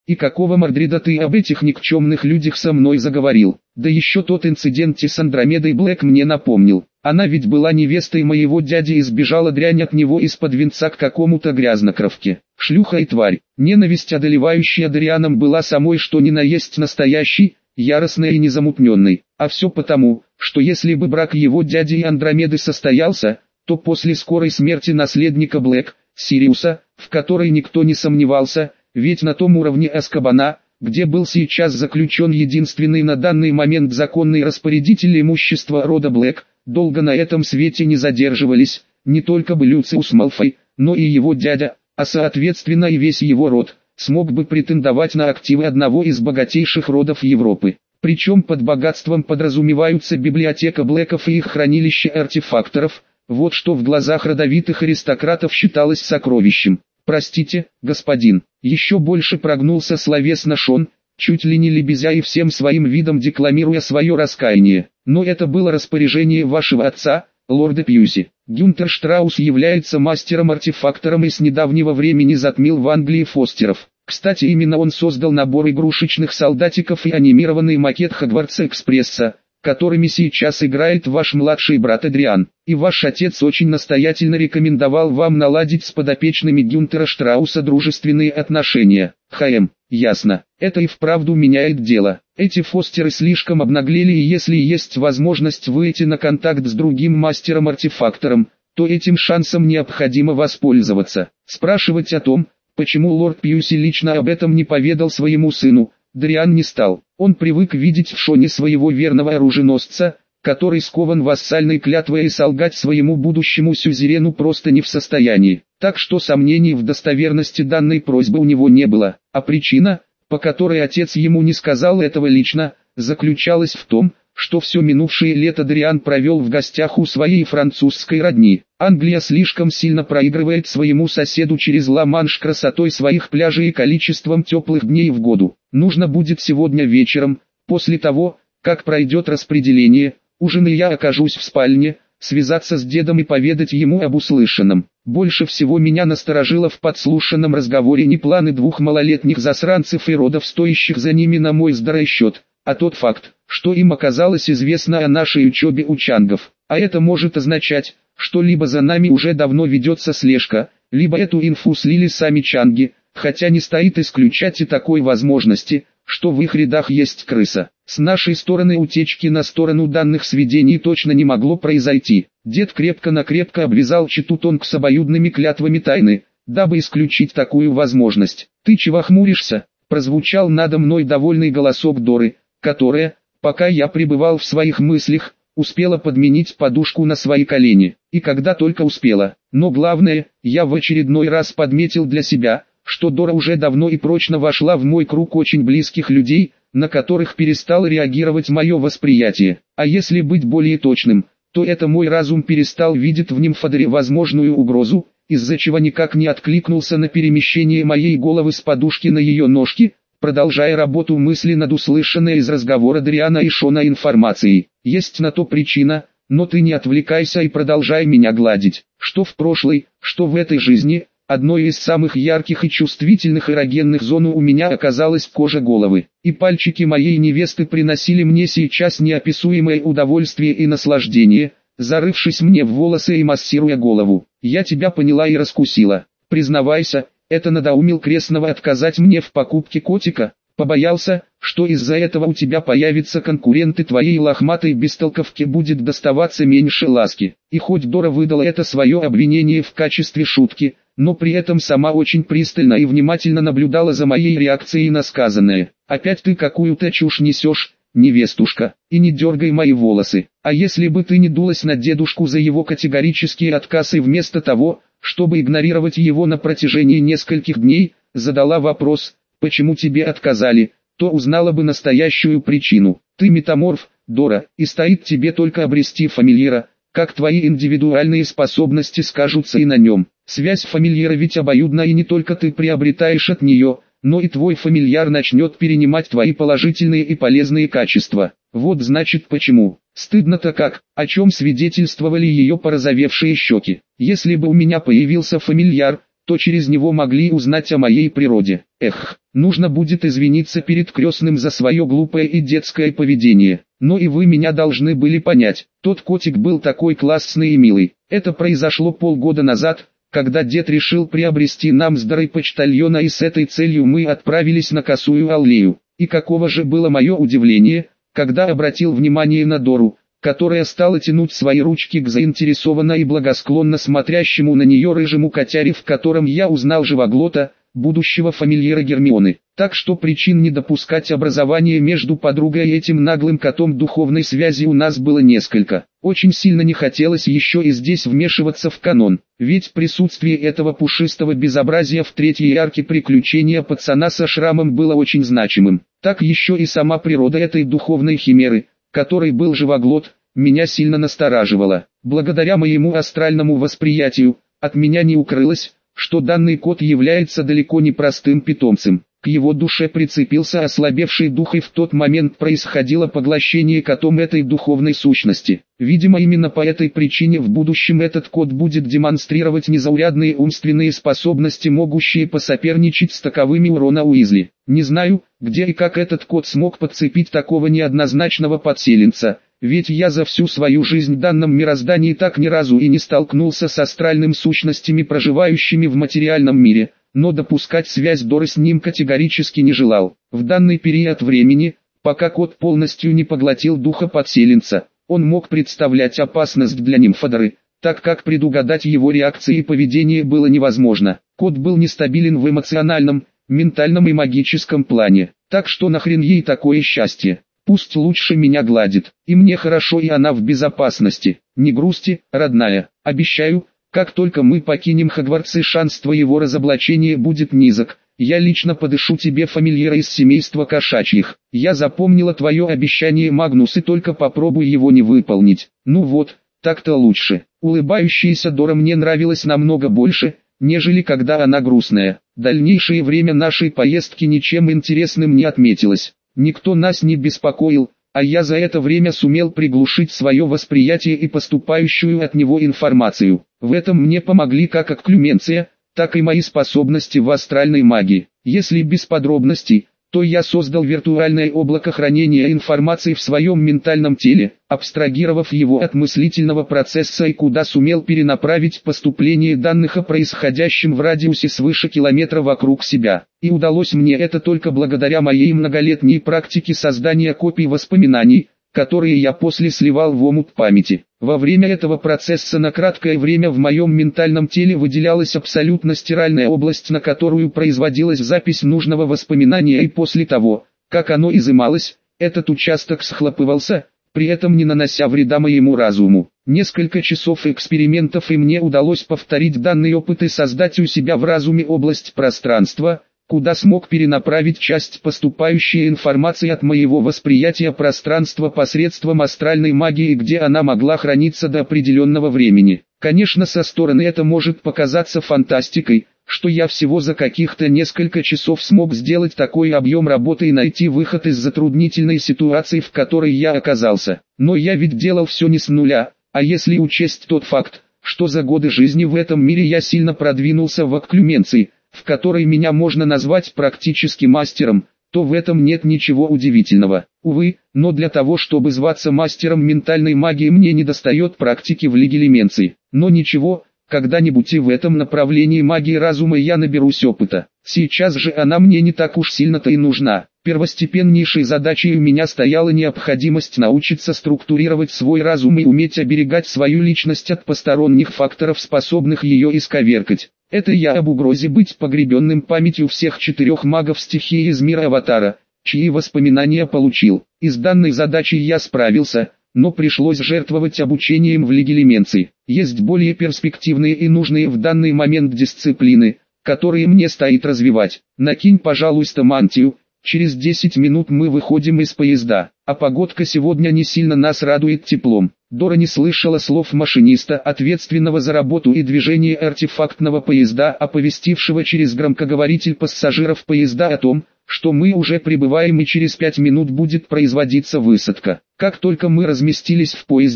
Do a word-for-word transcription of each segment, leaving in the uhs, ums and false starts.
И какого Мордрида ты об этих никчемных людях со мной заговорил? Да еще тот инцидент с Андромедой Блэк мне напомнил. Она ведь была невестой моего дяди и сбежала дрянь от него из-под венца к какому-то грязнокровке. Шлюха и тварь. Ненависть, одолевающая Дарианом, была самой что ни на есть настоящей, яростной и незамутненной. А все потому, что если бы брак его дяди и Андромеды состоялся, то после скорой смерти наследника Блэк, Сириуса, в которой никто не сомневался, ведь на том уровне Азкабана, где был сейчас заключен единственный на данный момент законный распорядитель имущества рода Блэк, долго на этом свете не задерживались, не только бы Люциус Малфой, но и его дядя, а соответственно и весь его род, смог бы претендовать на активы одного из богатейших родов Европы. Причем под богатством подразумеваются библиотека Блэков и их хранилище артефакторов, вот что в глазах родовитых аристократов считалось сокровищем. «Простите, господин», еще больше прогнулся словесно Шон, чуть ли не лебезя и всем своим видом декламируя свое раскаяние. «Но это было распоряжение вашего отца, лорда Пьюси. Гюнтер Штраус является мастером-артефактором и с недавнего времени затмил в Англии Фостеров. Кстати, именно он создал набор игрушечных солдатиков и анимированный макет Хогвартс-экспресса, которыми сейчас играет ваш младший брат Эдриан. И ваш отец очень настоятельно рекомендовал вам наладить с подопечными Гюнтера Штрауса дружественные отношения. Хм, ясно. Это и вправду меняет дело. Эти Фостеры слишком обнаглели, и если есть возможность выйти на контакт с другим мастером-артефактором, то этим шансом необходимо воспользоваться. Спрашивать о том, почему лорд Пьюси лично об этом не поведал своему сыну, Дариан не стал. Он привык видеть в Шоне своего верного оруженосца, который скован вассальной клятвой и солгать своему будущему сюзерену просто не в состоянии. Так что сомнений в достоверности данной просьбы у него не было. А причина, по которой отец ему не сказал этого лично, заключалась в том, что все минувшее лето Дариан провел в гостях у своей французской родни. Англия слишком сильно проигрывает своему соседу через Ла-Манш красотой своих пляжей и количеством теплых дней в году. Нужно будет сегодня вечером, после того, как пройдет распределение, ужин и я окажусь в спальне, связаться с дедом и поведать ему об услышанном. Больше всего меня насторожило в подслушанном разговоре не планы двух малолетних засранцев и родов, стоящих за ними на мой здоровый счет, а тот факт, что им оказалось известно о нашей учебе у чангов. А это может означать, что либо за нами уже давно ведется слежка, либо эту инфу слили сами чанги, хотя не стоит исключать и такой возможности, что в их рядах есть крыса. С нашей стороны утечки на сторону данных сведений точно не могло произойти. Дед крепко-накрепко обвязал читу Тонг с обоюдными клятвами тайны, дабы исключить такую возможность. «Ты чего хмуришься?» – прозвучал надо мной довольный голосок Доры, которая, пока я пребывал в своих мыслях, успела подменить подушку на свои колени. И когда только успела. Но главное, я в очередной раз подметил для себя, что Дора уже давно и прочно вошла в мой круг очень близких людей, на которых перестало реагировать мое восприятие. А если быть более точным, то это мой разум перестал видеть в Нимфодоре возможную угрозу, из-за чего никак не откликнулся на перемещение моей головы с подушки на ее ножки, продолжая работу мысли над услышанной из разговора Дариана и Шона информацией. Есть на то причина, но ты не отвлекайся и продолжай меня гладить. Что в прошлой, что в этой жизни, одной из самых ярких и чувствительных эрогенных зон у меня оказалась кожа головы. И пальчики моей невесты приносили мне сейчас неописуемое удовольствие и наслаждение, зарывшись мне в волосы и массируя голову. Я тебя поняла и раскусила. Признавайся, это надоумил крестного отказать мне в покупке котика? Побоялся, что из-за этого у тебя появятся конкуренты, твоей лохматой бестолковке будет доставаться меньше ласки. И хоть Дора выдала это свое обвинение в качестве шутки, но при этом сама очень пристально и внимательно наблюдала за моей реакцией на сказанное. «Опять ты какую-то чушь несешь, невестушка, и не дергай мои волосы. А если бы ты не дулась на дедушку за его категорические отказы, вместо того, чтобы игнорировать его на протяжении нескольких дней, задала вопрос, почему тебе отказали, то узнала бы настоящую причину. Ты метаморф, Дора, и стоит тебе только обрести фамильяра, как твои индивидуальные способности скажутся и на нем. Связь фамильяра ведь обоюдна, и не только ты приобретаешь от нее, но и твой фамильяр начнет перенимать твои положительные и полезные качества. Вот значит почему. Стыдно-то как, о чем свидетельствовали ее порозовевшие щеки. Если бы у меня появился фамильяр, что через него могли узнать о моей природе. Эх, нужно будет извиниться перед крестным за свое глупое и детское поведение. Но и вы меня должны были понять, тот котик был такой классный и милый. Это произошло полгода назад, когда дед решил приобрести нам с Дорой почтальона, и с этой целью мы отправились на Косую аллею. И каково же было мое удивление, когда обратил внимание на Дору, которая стала тянуть свои ручки к заинтересованно и благосклонно смотрящему на нее рыжему котяре, в котором я узнал Живоглота, будущего фамильяра Гермионы. Так что причин не допускать образования между подругой и этим наглым котом духовной связи у нас было несколько. Очень сильно не хотелось еще и здесь вмешиваться в канон, ведь присутствие этого пушистого безобразия в третьей арке приключения пацана со шрамом было очень значимым. Так еще и сама природа этой духовной химеры, которой был Живоглот, меня сильно настораживала. Благодаря моему астральному восприятию, от меня не укрылось, что данный кот является далеко не простым питомцем. К его душе прицепился ослабевший дух, и в тот момент происходило поглощение котом этой духовной сущности. Видимо, именно по этой причине в будущем этот кот будет демонстрировать незаурядные умственные способности, могущие посоперничать с таковыми у Рона Уизли. Не знаю, где и как этот кот смог подцепить такого неоднозначного подселенца, ведь я за всю свою жизнь в данном мироздании так ни разу и не столкнулся с астральными сущностями, проживающими в материальном мире, но допускать связь Доры с ним категорически не желал. В данный период времени, пока кот полностью не поглотил духа подселенца, он мог представлять опасность для нимфодоры, так как предугадать его реакции и поведение было невозможно. Кот был нестабилен в эмоциональном, ментальном и магическом плане, так что нахрен ей такое счастье. Пусть лучше меня гладит, и мне хорошо, и она в безопасности. Не грусти, родная, обещаю, как только мы покинем Хогвартс и шанс твоего разоблачения будет низок, я лично подышу тебе фамильяра из семейства кошачьих. Я запомнила твое обещание, Магнус, и только попробуй его не выполнить. Ну вот, так-то лучше. Улыбающаяся Дора мне нравилась намного больше, нежели когда она грустная. Дальнейшее время нашей поездки ничем интересным не отметилось. Никто нас не беспокоил, а я за это время сумел приглушить свое восприятие и поступающую от него информацию. В этом мне помогли как окклюменция, так и мои способности в астральной магии. Если без подробностей, то я создал виртуальное облако хранения информации в своем ментальном теле, абстрагировав его от мыслительного процесса, и куда сумел перенаправить поступление данных о происходящем в радиусе свыше километра вокруг себя. И удалось мне это только благодаря моей многолетней практике создания копий воспоминаний, которые я после сливал в омут памяти. Во время этого процесса на краткое время в моем ментальном теле выделялась абсолютно стиральная область, на которую производилась запись нужного воспоминания, и после того, как оно изымалось, этот участок схлопывался, при этом не нанося вреда моему разуму. Несколько часов экспериментов, и мне удалось повторить данный опыт и создать у себя в разуме область пространства, куда смог перенаправить часть поступающей информации от моего восприятия пространства посредством астральной магии, где она могла храниться до определенного времени. Конечно, со стороны это может показаться фантастикой, что я всего за каких-то несколько часов смог сделать такой объем работы и найти выход из затруднительной ситуации, в которой я оказался. Но я ведь делал все не с нуля, а если учесть тот факт, что за годы жизни в этом мире я сильно продвинулся в окклюменции, в которой меня можно назвать практически мастером, то в этом нет ничего удивительного. Увы, но для того, чтобы зваться мастером ментальной магии, мне недостает практики в легилименции. Но ничего, когда-нибудь и в этом направлении магии разума я наберусь опыта. Сейчас же она мне не так уж сильно-то и нужна. Первостепеннейшей задачей у меня стояла необходимость научиться структурировать свой разум и уметь оберегать свою личность от посторонних факторов, способных ее исковеркать. Это я об угрозе быть погребенным памятью всех четырех магов стихии из мира Аватара, чьи воспоминания получил. И с данной задачей я справился, но пришлось жертвовать обучением в легилименции. Есть более перспективные и нужные в данный момент дисциплины, которые мне стоит развивать. Накинь, пожалуйста, мантию. Через десять минут мы выходим из поезда, а погодка сегодня не сильно нас радует теплом. Дора не слышала слов машиниста, ответственного за работу и движение артефактного поезда, оповестившего через громкоговоритель пассажиров поезда о том, что мы уже прибываем и через пять минут будет производиться высадка. Как только мы разместились в поезде,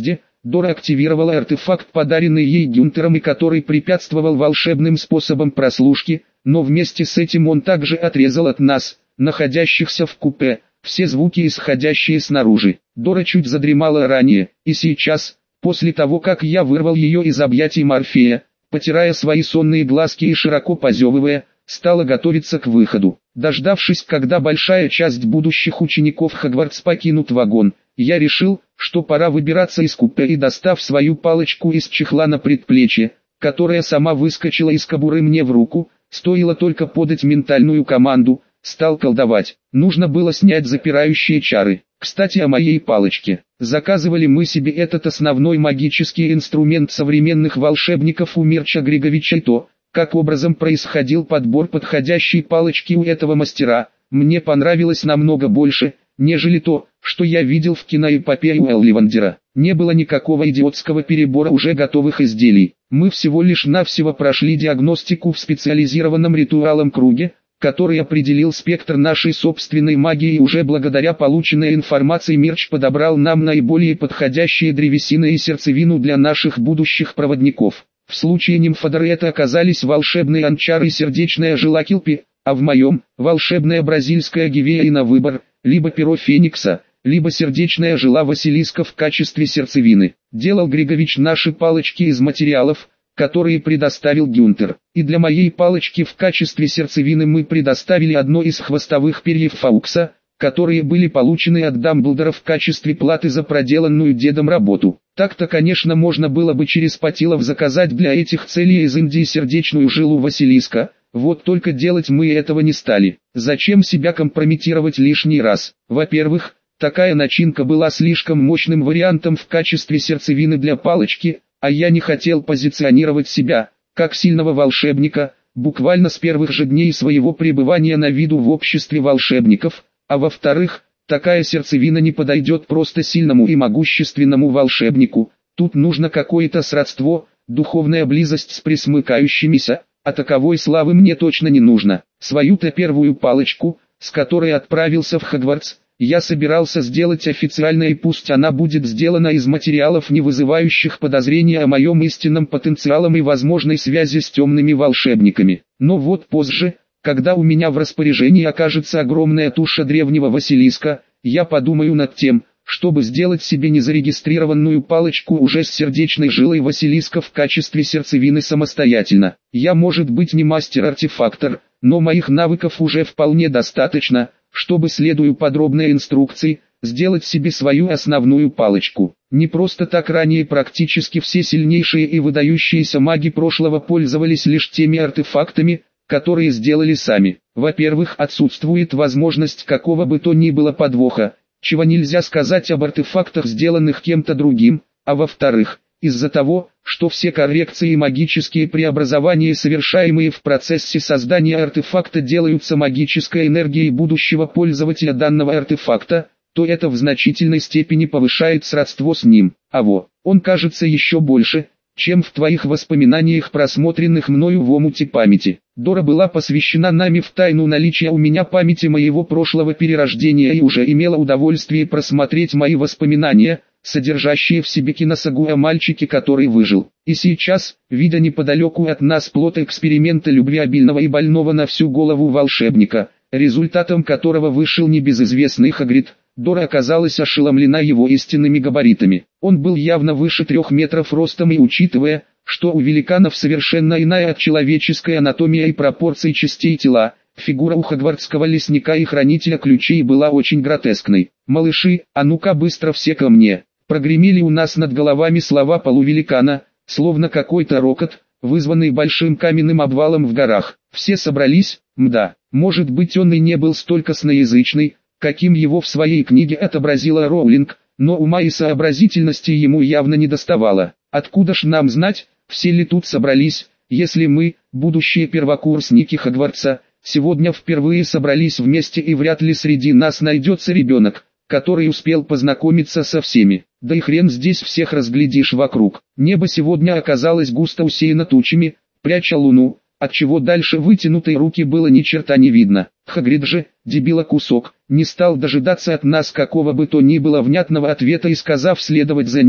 Дора активировала артефакт, подаренный ей Гюнтером и который препятствовал волшебным способам прослушки, но вместе с этим он также отрезал от нас, находящихся в купе, все звуки, исходящие снаружи. Дора чуть задремала ранее, и сейчас, после того как я вырвал ее из объятий Морфея, потирая свои сонные глазки и широко позевывая, стала готовиться к выходу. Дождавшись, когда большая часть будущих учеников Хогвартс покинут вагон, я решил, что пора выбираться из купе, и, достав свою палочку из чехла на предплечье, которая сама выскочила из кобуры мне в руку, стоило только подать ментальную команду, стал колдовать. Нужно было снять запирающие чары. Кстати, о моей палочке. Заказывали мы себе этот основной магический инструмент современных волшебников у Мирча Григовича, и то, как образом происходил подбор подходящей палочки у этого мастера, мне понравилось намного больше, нежели то, что я видел в киноэпопее у Элливандера. Не было никакого идиотского перебора уже готовых изделий. Мы всего лишь навсего прошли диагностику в специализированном ритуалном круге, который определил спектр нашей собственной магии, и уже благодаря полученной информации Мирч подобрал нам наиболее подходящие древесины и сердцевину для наших будущих проводников. В случае нимфодоры это оказались волшебные анчары и сердечная жила Килпи, а в моем – волшебная бразильская гивея, и на выбор – либо перо Феникса, либо сердечная жила Василиска в качестве сердцевины. Делал Григович наши палочки из материалов, которые предоставил Гюнтер. И для моей палочки в качестве сердцевины мы предоставили одно из хвостовых перьев Фаукса, которые были получены от Дамблдора в качестве платы за проделанную дедом работу. Так-то, конечно, можно было бы через Патилов заказать для этих целей из Индии сердечную жилу Василиска, вот только делать мы этого не стали. Зачем себя компрометировать лишний раз? Во-первых, такая начинка была слишком мощным вариантом в качестве сердцевины для палочки, а я не хотел позиционировать себя, как сильного волшебника, буквально с первых же дней своего пребывания на виду в обществе волшебников, а во-вторых, такая сердцевина не подойдет просто сильному и могущественному волшебнику, тут нужно какое-то сродство, духовная близость с пресмыкающимися, а таковой славы мне точно не нужно. Свою-то первую палочку, с которой отправился в Хогвартс, я собирался сделать официально, и пусть она будет сделана из материалов, не вызывающих подозрения о моем истинном потенциале и возможной связи с темными волшебниками. Но вот позже, когда у меня в распоряжении окажется огромная туша древнего Василиска, я подумаю над тем, чтобы сделать себе незарегистрированную палочку уже с сердечной жилой Василиска в качестве сердцевины самостоятельно. Я, может быть, не мастер-артефактор, но моих навыков уже вполне достаточно, чтобы, следуя подробной инструкции, сделать себе свою основную палочку. Не просто так ранее практически все сильнейшие и выдающиеся маги прошлого пользовались лишь теми артефактами, которые сделали сами. Во-первых, отсутствует возможность какого бы то ни было подвоха, чего нельзя сказать об артефактах, сделанных кем-то другим, а во-вторых, из-за того, что все коррекции и магические преобразования, совершаемые в процессе создания артефакта, делаются магической энергией будущего пользователя данного артефакта, то это в значительной степени повышает сродство с ним. А во, он кажется еще больше, чем в твоих воспоминаниях, просмотренных мною в омуте памяти. Дора была посвящена нами в тайну наличия у меня памяти моего прошлого перерождения и уже имела удовольствие просмотреть мои воспоминания, содержащие в себе киносагу о мальчике, который выжил. И сейчас, видя неподалеку от нас плод эксперимента любвеобильного и больного на всю голову волшебника, результатом которого вышел небезызвестный Хагрид, Дора оказалась ошеломлена его истинными габаритами. Он был явно выше трех метров ростом, и учитывая, что у великанов совершенно иная от человеческой анатомия и пропорции частей тела, фигура у хогвартского лесника и хранителя ключей была очень гротескной. «Малыши, а ну-ка быстро все ко мне!» Прогремели у нас над головами слова полувеликана, словно какой-то рокот, вызванный большим каменным обвалом в горах. Все собрались, мда, может быть, он и не был столь косноязычный, каким его в своей книге отобразила Роулинг, но ума и сообразительности ему явно недоставало. Откуда ж нам знать, все ли тут собрались, если мы, будущие первокурсники Хогвартса, сегодня впервые собрались вместе, и вряд ли среди нас найдется ребенок, который успел познакомиться со всеми. Да и хрен здесь всех разглядишь вокруг. Небо сегодня оказалось густо усеяно тучами, пряча луну, отчего дальше вытянутой руки было ни черта не видно. Хагрид же, дебила кусок, не стал дожидаться от нас какого бы то ни было внятного ответа и, сказав следовать за ним,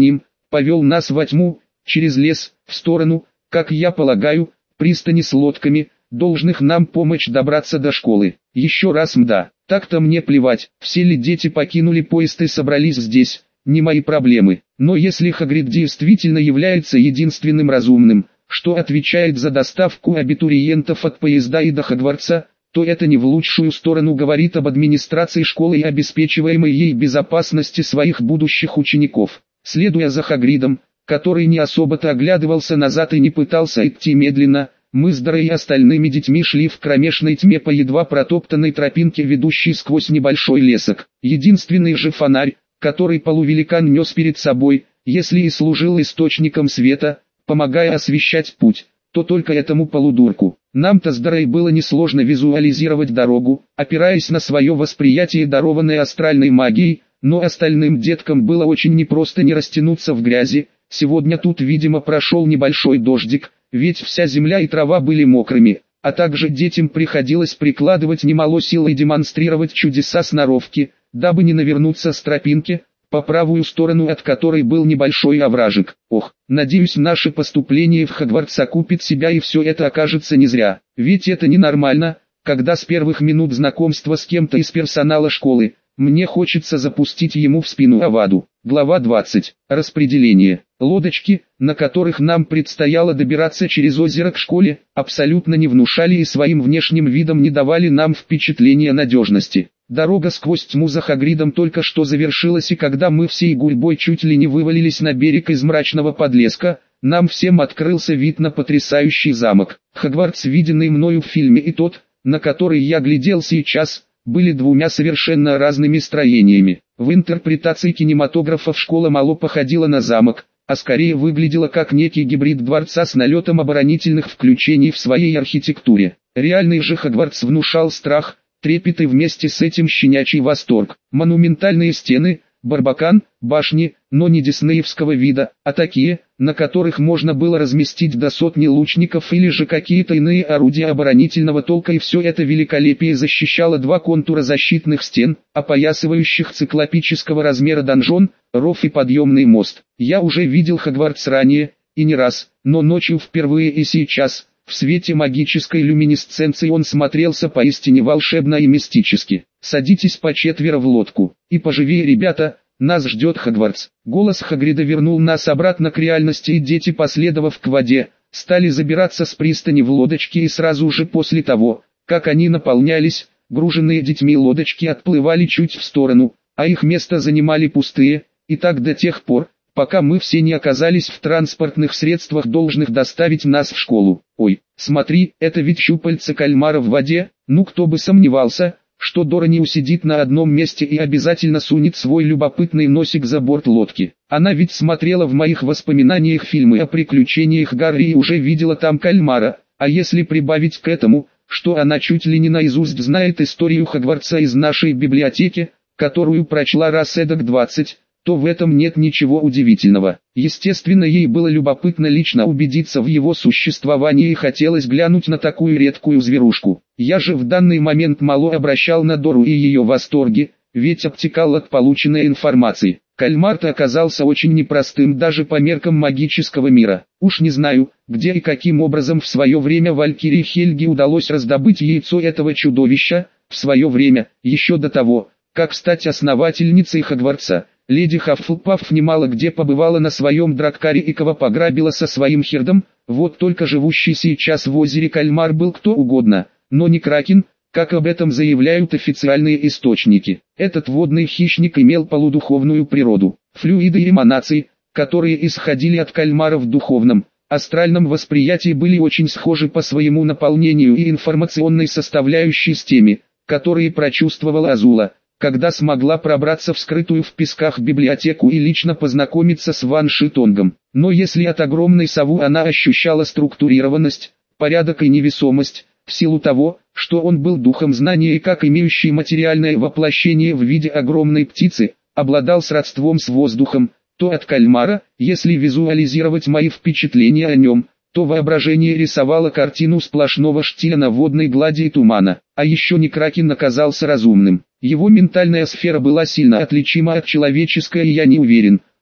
повел нас во тьму, через лес, в сторону, как я полагаю, пристани с лодками, должных нам помочь добраться до школы. Еще раз мда, так-то мне плевать, все ли дети покинули поезд и собрались здесь, не мои проблемы. Но если Хагрид действительно является единственным разумным, что отвечает за доставку абитуриентов от поезда и до Хогвартса, то это не в лучшую сторону говорит об администрации школы и обеспечиваемой ей безопасности своих будущих учеников. Следуя за Хагридом, который не особо-то оглядывался назад и не пытался идти медленно, мы с Дорой и остальными детьми шли в кромешной тьме по едва протоптанной тропинке, ведущей сквозь небольшой лесок. Единственный же фонарь, который полувеликан нес перед собой, если и служил источником света, помогая освещать путь, то только этому полудурку. Нам-то с Дорой было несложно визуализировать дорогу, опираясь на свое восприятие, дарованное астральной магией, но остальным деткам было очень непросто не растянуться в грязи. Сегодня тут, видимо, прошел небольшой дождик, ведь вся земля и трава были мокрыми, а также детям приходилось прикладывать немало сил и демонстрировать чудеса сноровки, дабы не навернуться с тропинки, по правую сторону от которой был небольшой овражек. Ох, надеюсь, наше поступление в Хогвартс окупит себя и все это окажется не зря, ведь это ненормально, когда с первых минут знакомства с кем-то из персонала школы, мне хочется запустить ему в спину Аваду. Глава двадцать. Распределение. Лодочки, на которых нам предстояло добираться через озеро к школе, абсолютно не внушали и своим внешним видом не давали нам впечатления надежности. Дорога сквозь тьму за Хагридом только что завершилась, и когда мы всей гурьбой чуть ли не вывалились на берег из мрачного подлеска, нам всем открылся вид на потрясающий замок. Хогвартс, виденный мною в фильме, и тот, на который я глядел сейчас, были двумя совершенно разными строениями. В интерпретации кинематографов школа мало походила на замок, а скорее выглядела как некий гибрид дворца с налетом оборонительных включений в своей архитектуре. Реальный же Хогвартс внушал страх, трепет и вместе с этим щенячий восторг. Монументальные стены, барбакан, башни, но не диснеевского вида, а такие, на которых можно было разместить до сотни лучников или же какие-то иные орудия оборонительного толка, и все это великолепие защищало два контура защитных стен, опоясывающих циклопического размера донжон, ров и подъемный мост. Я уже видел Хогвартс ранее, и не раз, но ночью впервые и сейчас, в свете магической люминесценции он смотрелся поистине волшебно и мистически. «Садитесь по четверо в лодку, и поживее, ребята, нас ждет Хогвартс». Голос Хагрида вернул нас обратно к реальности, и дети, последовав к воде, стали забираться с пристани в лодочки, и сразу же после того, как они наполнялись, груженные детьми лодочки отплывали чуть в сторону, а их место занимали пустые, и так до тех пор, пока мы все не оказались в транспортных средствах, должных доставить нас в школу. Ой, смотри, это ведь щупальца кальмара в воде. Ну, кто бы сомневался, что Дора не усидит на одном месте и обязательно сунет свой любопытный носик за борт лодки. Она ведь смотрела в моих воспоминаниях фильмы о приключениях Гарри и уже видела там кальмара, а если прибавить к этому, что она чуть ли не наизусть знает историю Хогвартса из нашей библиотеки, которую прочла раз эдак двадцать, то в этом нет ничего удивительного. Естественно, ей было любопытно лично убедиться в его существовании и хотелось глянуть на такую редкую зверушку. Я же в данный момент мало обращал на Дору и ее восторги, ведь обтекал от полученной информации. Кальмар-то оказался очень непростым даже по меркам магического мира. Уж не знаю, где и каким образом в свое время Валькирии Хельге удалось раздобыть яйцо этого чудовища, в свое время, еще до того, как стать основательницей Хогвартса. Леди Хаффлпафф немало где побывала на своем драккаре и кого пограбила со своим хердом, вот только живущий сейчас в озере кальмар был кто угодно, но не кракен, как об этом заявляют официальные источники. Этот водный хищник имел полудуховную природу. Флюиды и эманации, которые исходили от кальмара в духовном, астральном восприятии, были очень схожи по своему наполнению и информационной составляющей с теми, которые прочувствовала Азула, когда смогла пробраться в скрытую в песках библиотеку и лично познакомиться с Ван Шитонгом. Но если от огромной совы она ощущала структурированность, порядок и невесомость, в силу того, что он был духом знания и как имеющий материальное воплощение в виде огромной птицы, обладал сродством с воздухом, то от кальмара, если визуализировать мои впечатления о нем, то воображение рисовало картину сплошного штиля на водной глади и тумана. А еще не кракен оказался разумным. Его ментальная сфера была сильно отличима от человеческой, и я не уверен,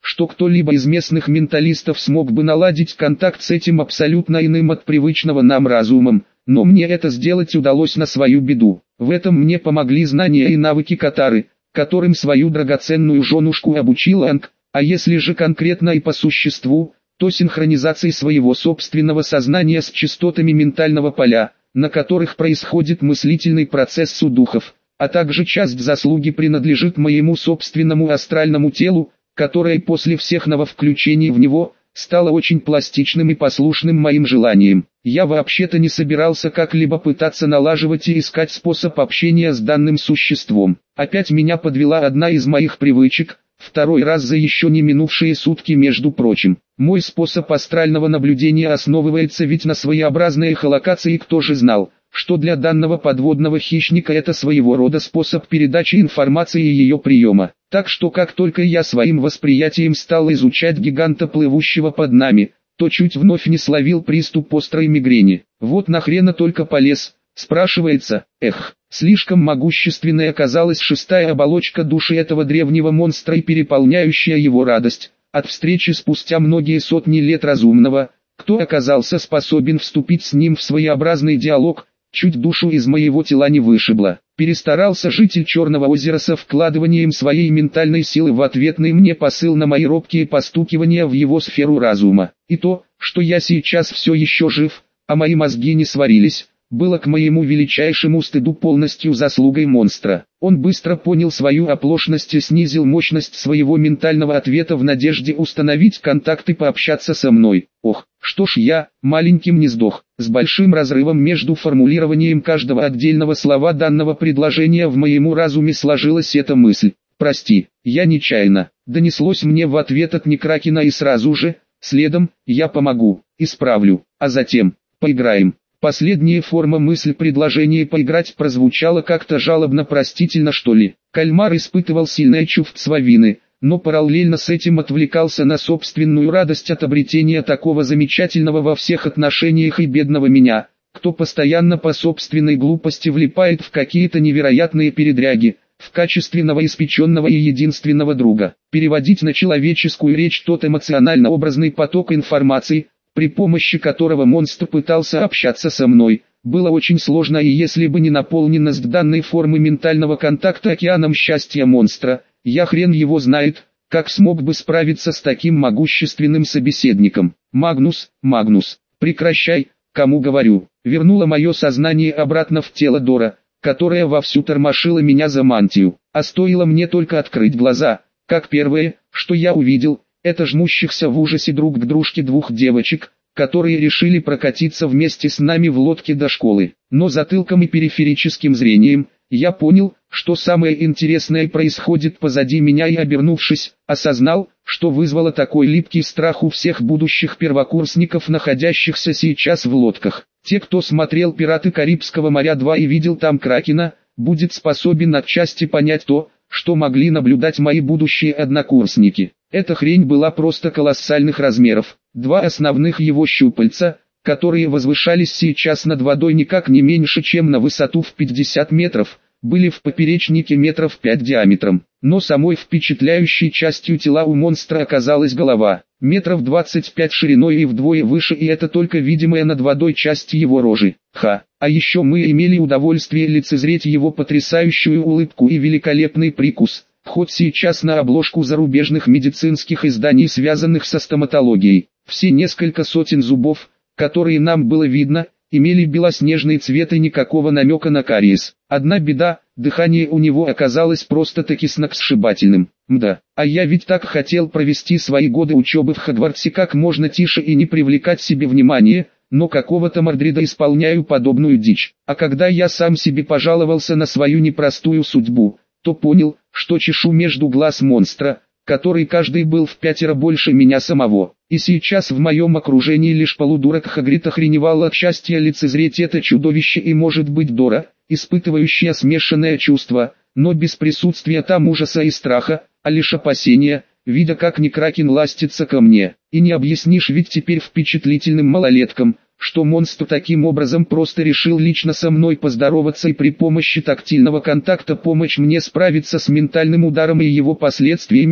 что кто-либо из местных менталистов смог бы наладить контакт с этим абсолютно иным от привычного нам разумом, но мне это сделать удалось на свою беду. В этом мне помогли знания и навыки Катары, которым свою драгоценную женушку обучил Анг, а если же конкретно и по существу, то синхронизацией своего собственного сознания с частотами ментального поля, на которых происходит мыслительный процесс у духов, а также часть заслуги принадлежит моему собственному астральному телу, которое после всех нововключений в него, стало очень пластичным и послушным моим желаниям. Я вообще-то не собирался как-либо пытаться налаживать и искать способ общения с данным существом. Опять меня подвела одна из моих привычек, второй раз за еще не минувшие сутки между прочим. Мой способ астрального наблюдения основывается ведь на своеобразной эхолокации, и кто же знал, что для данного подводного хищника это своего рода способ передачи информации и ее приема. Так что как только я своим восприятием стал изучать гиганта, плывущего под нами, то чуть вновь не словил приступ острой мигрени. Вот нахрена только полез, спрашивается. Эх, слишком могущественной оказалась шестая оболочка души этого древнего монстра и переполняющая его радость от встречи спустя многие сотни лет разумного, кто оказался способен вступить с ним в своеобразный диалог. Чуть душу из моего тела не вышибло. Перестарался житель Черного озера со вкладыванием своей ментальной силы в ответный мне посыл на мои робкие постукивания в его сферу разума. И то, что я сейчас все еще жив, а мои мозги не сварились, было к моему величайшему стыду полностью заслугой монстра. Он быстро понял свою оплошность и снизил мощность своего ментального ответа в надежде установить контакт и пообщаться со мной. Ох, что ж я, маленьким не сдох. С большим разрывом между формулированием каждого отдельного слова данного предложения в моему разуме сложилась эта мысль. «Прости, я нечаянно», донеслось мне в ответ от Некракена, и сразу же, следом, «я помогу, исправлю, а затем, поиграем». Последняя форма мысли предложения «поиграть» прозвучала как-то жалобно-простительно, что ли. Кальмар испытывал сильное чувство вины, но параллельно с этим отвлекался на собственную радость от обретения такого замечательного во всех отношениях и бедного меня, кто постоянно по собственной глупости влипает в какие-то невероятные передряги, в качестве новоиспеченного и единственного друга. Переводить на человеческую речь тот эмоционально-образный поток информации, при помощи которого монстр пытался общаться со мной, было очень сложно, и если бы не наполненность данной формы ментального контакта океаном счастья монстра, я хрен его знает, как смог бы справиться с таким могущественным собеседником. «Магнус, Магнус, прекращай, кому говорю», вернуло мое сознание обратно в тело Дора, которая вовсю тормошила меня за мантию. А стоило мне только открыть глаза, как первое, что я увидел, это жмущихся в ужасе друг к дружке двух девочек, которые решили прокатиться вместе с нами в лодке до школы. Но затылком и периферическим зрением, я понял, что самое интересное происходит позади меня, и, обернувшись, осознал, что вызвало такой липкий страх у всех будущих первокурсников, находящихся сейчас в лодках. Те, кто смотрел «Пираты Карибского моря два» и видел там Кракена, будет способен отчасти понять то, что могли наблюдать мои будущие однокурсники. Эта хрень была просто колоссальных размеров. Два основных его щупальца, которые возвышались сейчас над водой никак не меньше, чем на высоту в пятьдесят метров, были в поперечнике метров пять диаметром. Но самой впечатляющей частью тела у монстра оказалась голова, метров двадцать пять шириной и вдвое выше, и это только видимая над водой часть его рожи. Ха! А еще мы имели удовольствие лицезреть его потрясающую улыбку и великолепный прикус, хоть сейчас на обложку зарубежных медицинских изданий, связанных со стоматологией. Все несколько сотен зубов, которые нам было видно, имели белоснежный цвет и никакого намека на кариес. Одна беда, дыхание у него оказалось просто-таки сногсшибательным. Мда, а я ведь так хотел провести свои годы учебы в Хогвартсе как можно тише и не привлекать себе внимания, но какого-то Мордрида исполняю подобную дичь. А когда я сам себе пожаловался на свою непростую судьбу, то понял, что чешу между глаз монстра, который каждый был в пятеро больше меня самого. И сейчас в моем окружении лишь полудурок Хагрид охреневал от счастья лицезреть это чудовище, и может быть Дора, испытывающая смешанное чувство, но без присутствия там ужаса и страха, а лишь опасения, видя как Некракен ластится ко мне. И не объяснишь ведь теперь впечатлительным малолеткам, что монстр таким образом просто решил лично со мной поздороваться и при помощи тактильного контакта помочь мне справиться с ментальным ударом и его последствиями,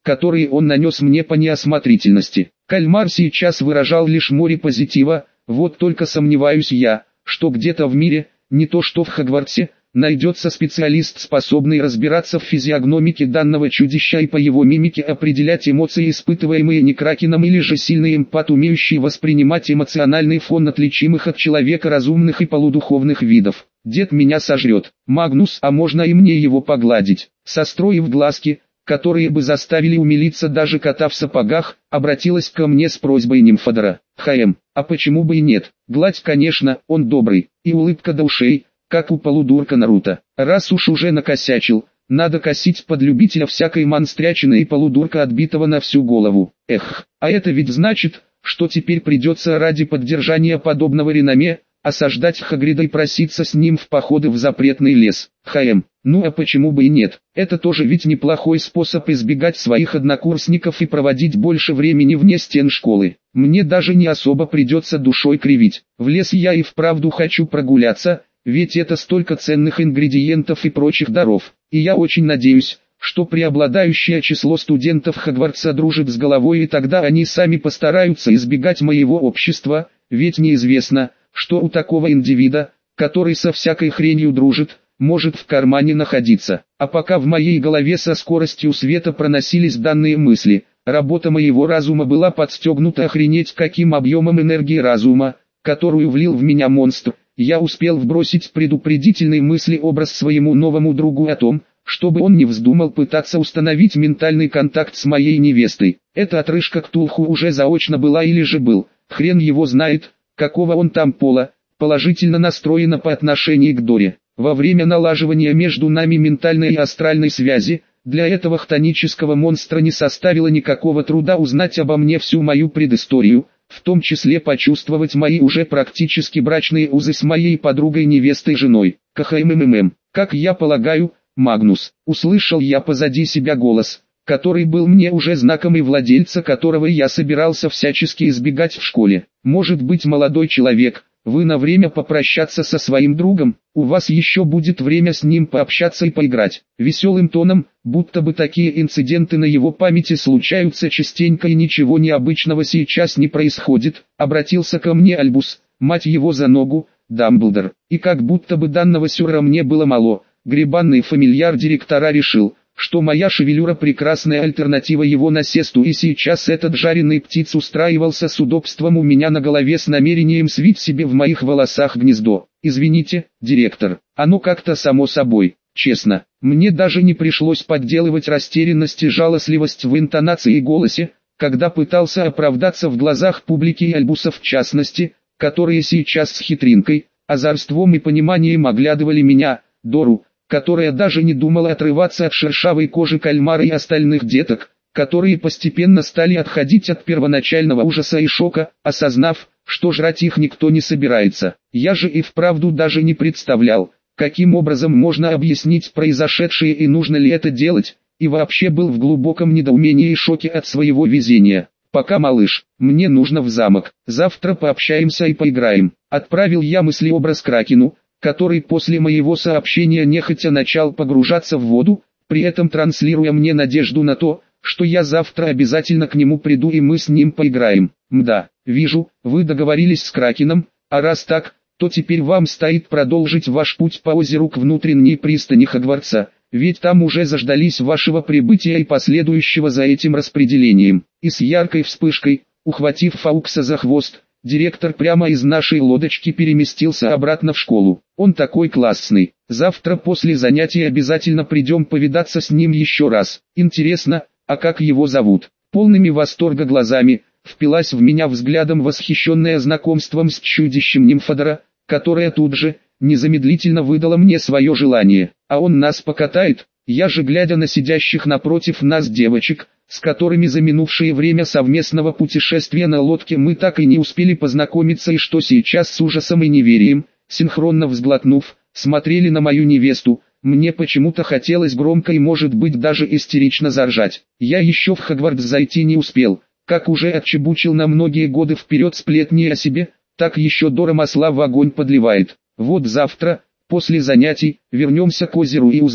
которые он нанес мне по неосмотрительности. Кальмар сейчас выражал лишь море позитива, вот только сомневаюсь я, что где-то в мире, не то что в Хогвартсе, найдется специалист, способный разбираться в физиогномике данного чудища и по его мимике определять эмоции, испытываемые не Кракеном, или же сильный эмпат, умеющий воспринимать эмоциональный фон отличимых от человека разумных и полудуховных видов. Дед меня сожрет. Магнус, а можно и мне его погладить? Состроив глазки, которые бы заставили умилиться даже кота в сапогах, обратилась ко мне с просьбой Нимфодора. Хм, а почему бы и нет? Гладь, конечно, он добрый, и улыбка до ушей, как у полудурка Наруто. Раз уж уже накосячил, надо косить под любителя всякой монстрячины и полудурка, отбитого на всю голову. Эх, а это ведь значит, что теперь придется ради поддержания подобного реноме, осаждать Хагрида и проситься с ним в походы в запретный лес. Хм, ну а почему бы и нет? Это тоже ведь неплохой способ избегать своих однокурсников и проводить больше времени вне стен школы. Мне даже не особо придется душой кривить. В лес я и вправду хочу прогуляться, ведь это столько ценных ингредиентов и прочих даров. И я очень надеюсь, что преобладающее число студентов Хогвартса дружит с головой, и тогда они сами постараются избегать моего общества, ведь неизвестно, что у такого индивида, который со всякой хренью дружит, может в кармане находиться. А пока в моей голове со скоростью света проносились данные мысли, работа моего разума была подстегнута охренеть каким объемом энергии разума, которую влил в меня монстр. Я успел вбросить предупредительный мысли-образ своему новому другу о том, чтобы он не вздумал пытаться установить ментальный контакт с моей невестой. Эта отрыжка Ктулху уже заочно была или же был, хрен его знает, какого он там пола, положительно настроена по отношению к Доре. Во время налаживания между нами ментальной и астральной связи, для этого хтонического монстра не составило никакого труда узнать обо мне всю мою предысторию, в том числе почувствовать мои уже практически брачные узы с моей подругой-невестой-женой. КХМММ, как я полагаю, Магнус, услышал я позади себя голос, который был мне уже знаком и владельца которого я собирался всячески избегать в школе. Может быть, молодой человек, вы на время попрощаться со своим другом, у вас еще будет время с ним пообщаться и поиграть. Веселым тоном, будто бы такие инциденты на его памяти случаются частенько и ничего необычного сейчас не происходит, обратился ко мне Альбус, мать его за ногу, Дамблдор. И как будто бы данного сюра мне было мало, гребанный фамильяр директора решил, что моя шевелюра прекрасная альтернатива его насесту, и сейчас этот жареный птиц устраивался с удобством у меня на голове с намерением свить себе в моих волосах гнездо. Извините, директор, оно как-то само собой, честно. Мне даже не пришлось подделывать растерянность и жалостливость в интонации и голосе, когда пытался оправдаться в глазах публики и Альбуса в частности, которые сейчас с хитринкой, озорством и пониманием оглядывали меня, Дору, которая даже не думала отрываться от шершавой кожи кальмара и остальных деток, которые постепенно стали отходить от первоначального ужаса и шока, осознав, что жрать их никто не собирается. Я же и вправду даже не представлял, каким образом можно объяснить произошедшее и нужно ли это делать, и вообще был в глубоком недоумении и шоке от своего везения. «Пока, малыш, мне нужно в замок, завтра пообщаемся и поиграем», отправил я мыслеобраз Кракену, который после моего сообщения нехотя начал погружаться в воду, при этом транслируя мне надежду на то, что я завтра обязательно к нему приду и мы с ним поиграем. Мда, вижу, вы договорились с Кракеном, а раз так, то теперь вам стоит продолжить ваш путь по озеру к внутренней пристани Хогвартса, ведь там уже заждались вашего прибытия и последующего за этим распределением. И с яркой вспышкой, ухватив Фаукса за хвост, директор прямо из нашей лодочки переместился обратно в школу. Он такой классный. Завтра после занятий обязательно придем повидаться с ним еще раз. Интересно, а как его зовут? Полными восторга глазами, впилась в меня взглядом восхищенная знакомством с чудищем Нимфодора, которая тут же, незамедлительно выдала мне свое желание. А он нас покатает? Я же, глядя на сидящих напротив нас девочек, с которыми за минувшее время совместного путешествия на лодке мы так и не успели познакомиться и что сейчас с ужасом и неверием, синхронно взглотнув, смотрели на мою невесту, мне почему-то хотелось громко и может быть даже истерично заржать. Я еще в Хогвартс зайти не успел, как уже отчебучил на многие годы вперед сплетни о себе, так еще Дора масла в огонь подливает. Вот завтра, после занятий, вернемся к озеру и узнаем,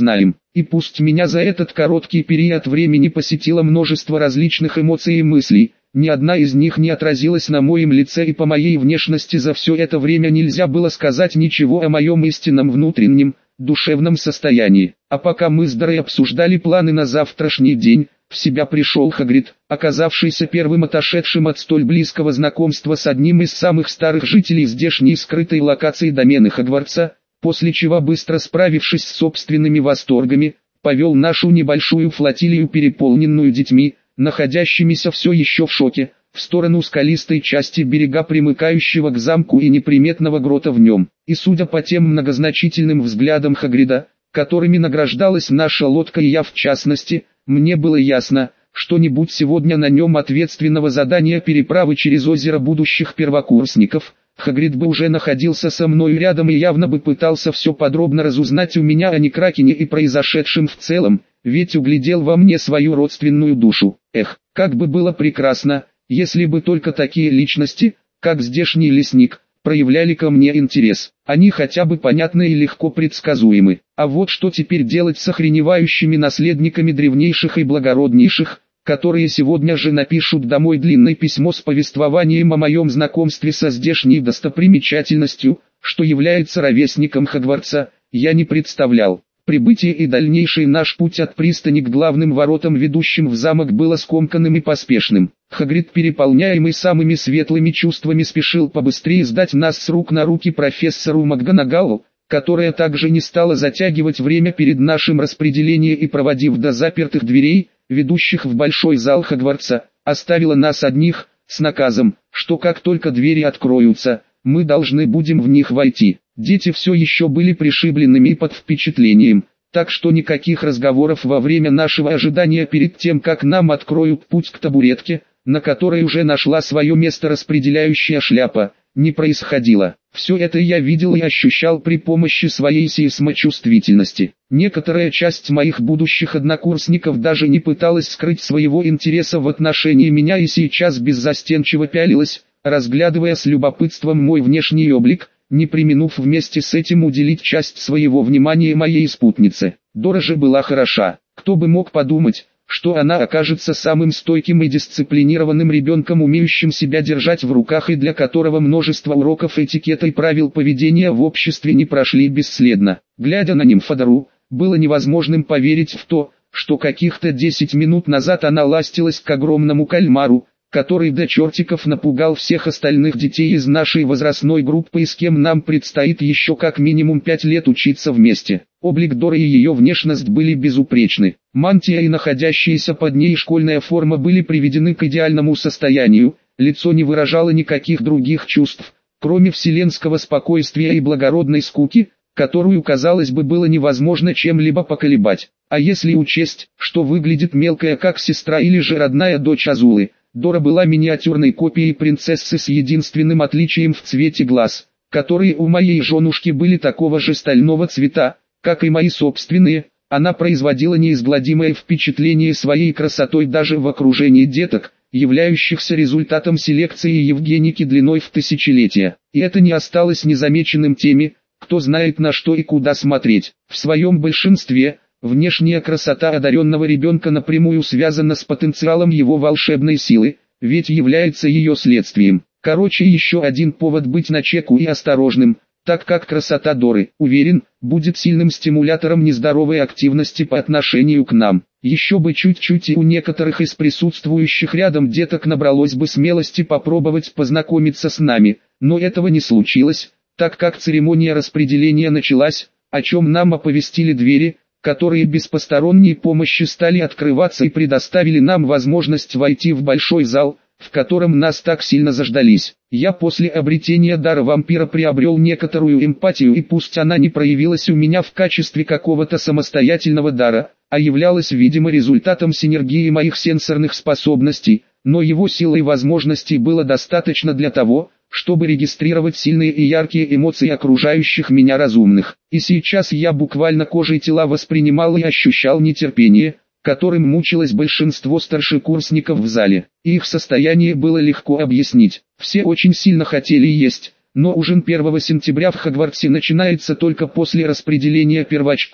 И пусть меня за этот короткий период времени посетило множество различных эмоций и мыслей, ни одна из них не отразилась на моем лице и по моей внешности за все это время нельзя было сказать ничего о моем истинном внутреннем, душевном состоянии. А пока мы с Дорой обсуждали планы на завтрашний день, в себя пришел Хагрид, оказавшийся первым отошедшим от столь близкого знакомства с одним из самых старых жителей здешней скрытой локации домена Хогвартса, после чего, быстро справившись с собственными восторгами, повел нашу небольшую флотилию, переполненную детьми, находящимися все еще в шоке, в сторону скалистой части берега, примыкающего к замку и неприметного грота в нем. И судя по тем многозначительным взглядам Хагрида, которыми награждалась наша лодка и я в частности, мне было ясно, что не будь сегодня на нем ответственного задания переправы через озеро будущих первокурсников, Хагрид бы уже находился со мной рядом и явно бы пытался все подробно разузнать у меня о Некракене и произошедшем в целом, ведь углядел во мне свою родственную душу. Эх, как бы было прекрасно, если бы только такие личности, как здешний лесник, проявляли ко мне интерес. Они хотя бы понятны и легко предсказуемы. А вот что теперь делать с охреневающими наследниками древнейших и благороднейших, которые сегодня же напишут домой длинное письмо с повествованием о моем знакомстве со здешней достопримечательностью, что является ровесником Хогвартса, я не представлял. Прибытие и дальнейший наш путь от пристани к главным воротам, ведущим в замок, было скомканным и поспешным. Хагрид, переполняемый самыми светлыми чувствами, спешил побыстрее сдать нас с рук на руки профессору МакГонагаллу, которая также не стала затягивать время перед нашим распределением и, проводив до запертых дверей, ведущих в большой зал Хогвартса, оставила нас одних, с наказом, что как только двери откроются, мы должны будем в них войти. Дети все еще были пришибленными и под впечатлением, так что никаких разговоров во время нашего ожидания перед тем, как нам откроют путь к табуретке, на которой уже нашла свое место распределяющая шляпа, не происходило. Все это я видел и ощущал при помощи своей сейсмочувствительности. Некоторая часть моих будущих однокурсников даже не пыталась скрыть своего интереса в отношении меня и сейчас беззастенчиво пялилась, разглядывая с любопытством мой внешний облик, не преминув вместе с этим уделить часть своего внимания моей спутнице. Дора же была хороша. Кто бы мог подумать, что она окажется самым стойким и дисциплинированным ребенком, умеющим себя держать в руках и для которого множество уроков этикета и правил поведения в обществе не прошли бесследно. Глядя на нимфодору, было невозможным поверить в то, что каких-то десять минут назад она ластилась к огромному кальмару, который до чертиков напугал всех остальных детей из нашей возрастной группы и с кем нам предстоит еще как минимум пять лет учиться вместе. Облик Доры и ее внешность были безупречны. Мантия и находящаяся под ней школьная форма были приведены к идеальному состоянию, лицо не выражало никаких других чувств, кроме вселенского спокойствия и благородной скуки, которую, казалось бы, было невозможно чем-либо поколебать. А если учесть, что выглядит мелкая как сестра или же родная дочь Азулы, Дора была миниатюрной копией принцессы с единственным отличием в цвете глаз, которые у моей женушки были такого же стального цвета, как и мои собственные. Она производила неизгладимое впечатление своей красотой даже в окружении деток, являющихся результатом селекции Евгеники длиной в тысячелетия. И это не осталось незамеченным теми, кто знает на что и куда смотреть. В своем большинстве внешняя красота одаренного ребенка напрямую связана с потенциалом его волшебной силы, ведь является ее следствием. Короче, еще один повод быть начеку и осторожным, так как красота Доры, уверен, будет сильным стимулятором нездоровой активности по отношению к нам. Еще бы чуть-чуть и у некоторых из присутствующих рядом деток набралось бы смелости попробовать познакомиться с нами, но этого не случилось, так как церемония распределения началась, о чем нам оповестили двери, которые без посторонней помощи стали открываться и предоставили нам возможность войти в большой зал, в котором нас так сильно заждались. Я после обретения дара вампира приобрел некоторую эмпатию, и пусть она не проявилась у меня в качестве какого-то самостоятельного дара, а являлась, видимо, результатом синергии моих сенсорных способностей, но его силы и возможностей было достаточно для того, чтобы регистрировать сильные и яркие эмоции окружающих меня разумных. И сейчас я буквально кожей тела воспринимал и ощущал нетерпение, которым мучилось большинство старшекурсников в зале. И их состояние было легко объяснить. Все очень сильно хотели есть, но ужин первого сентября в Хогвартсе начинается только после распределения первочков,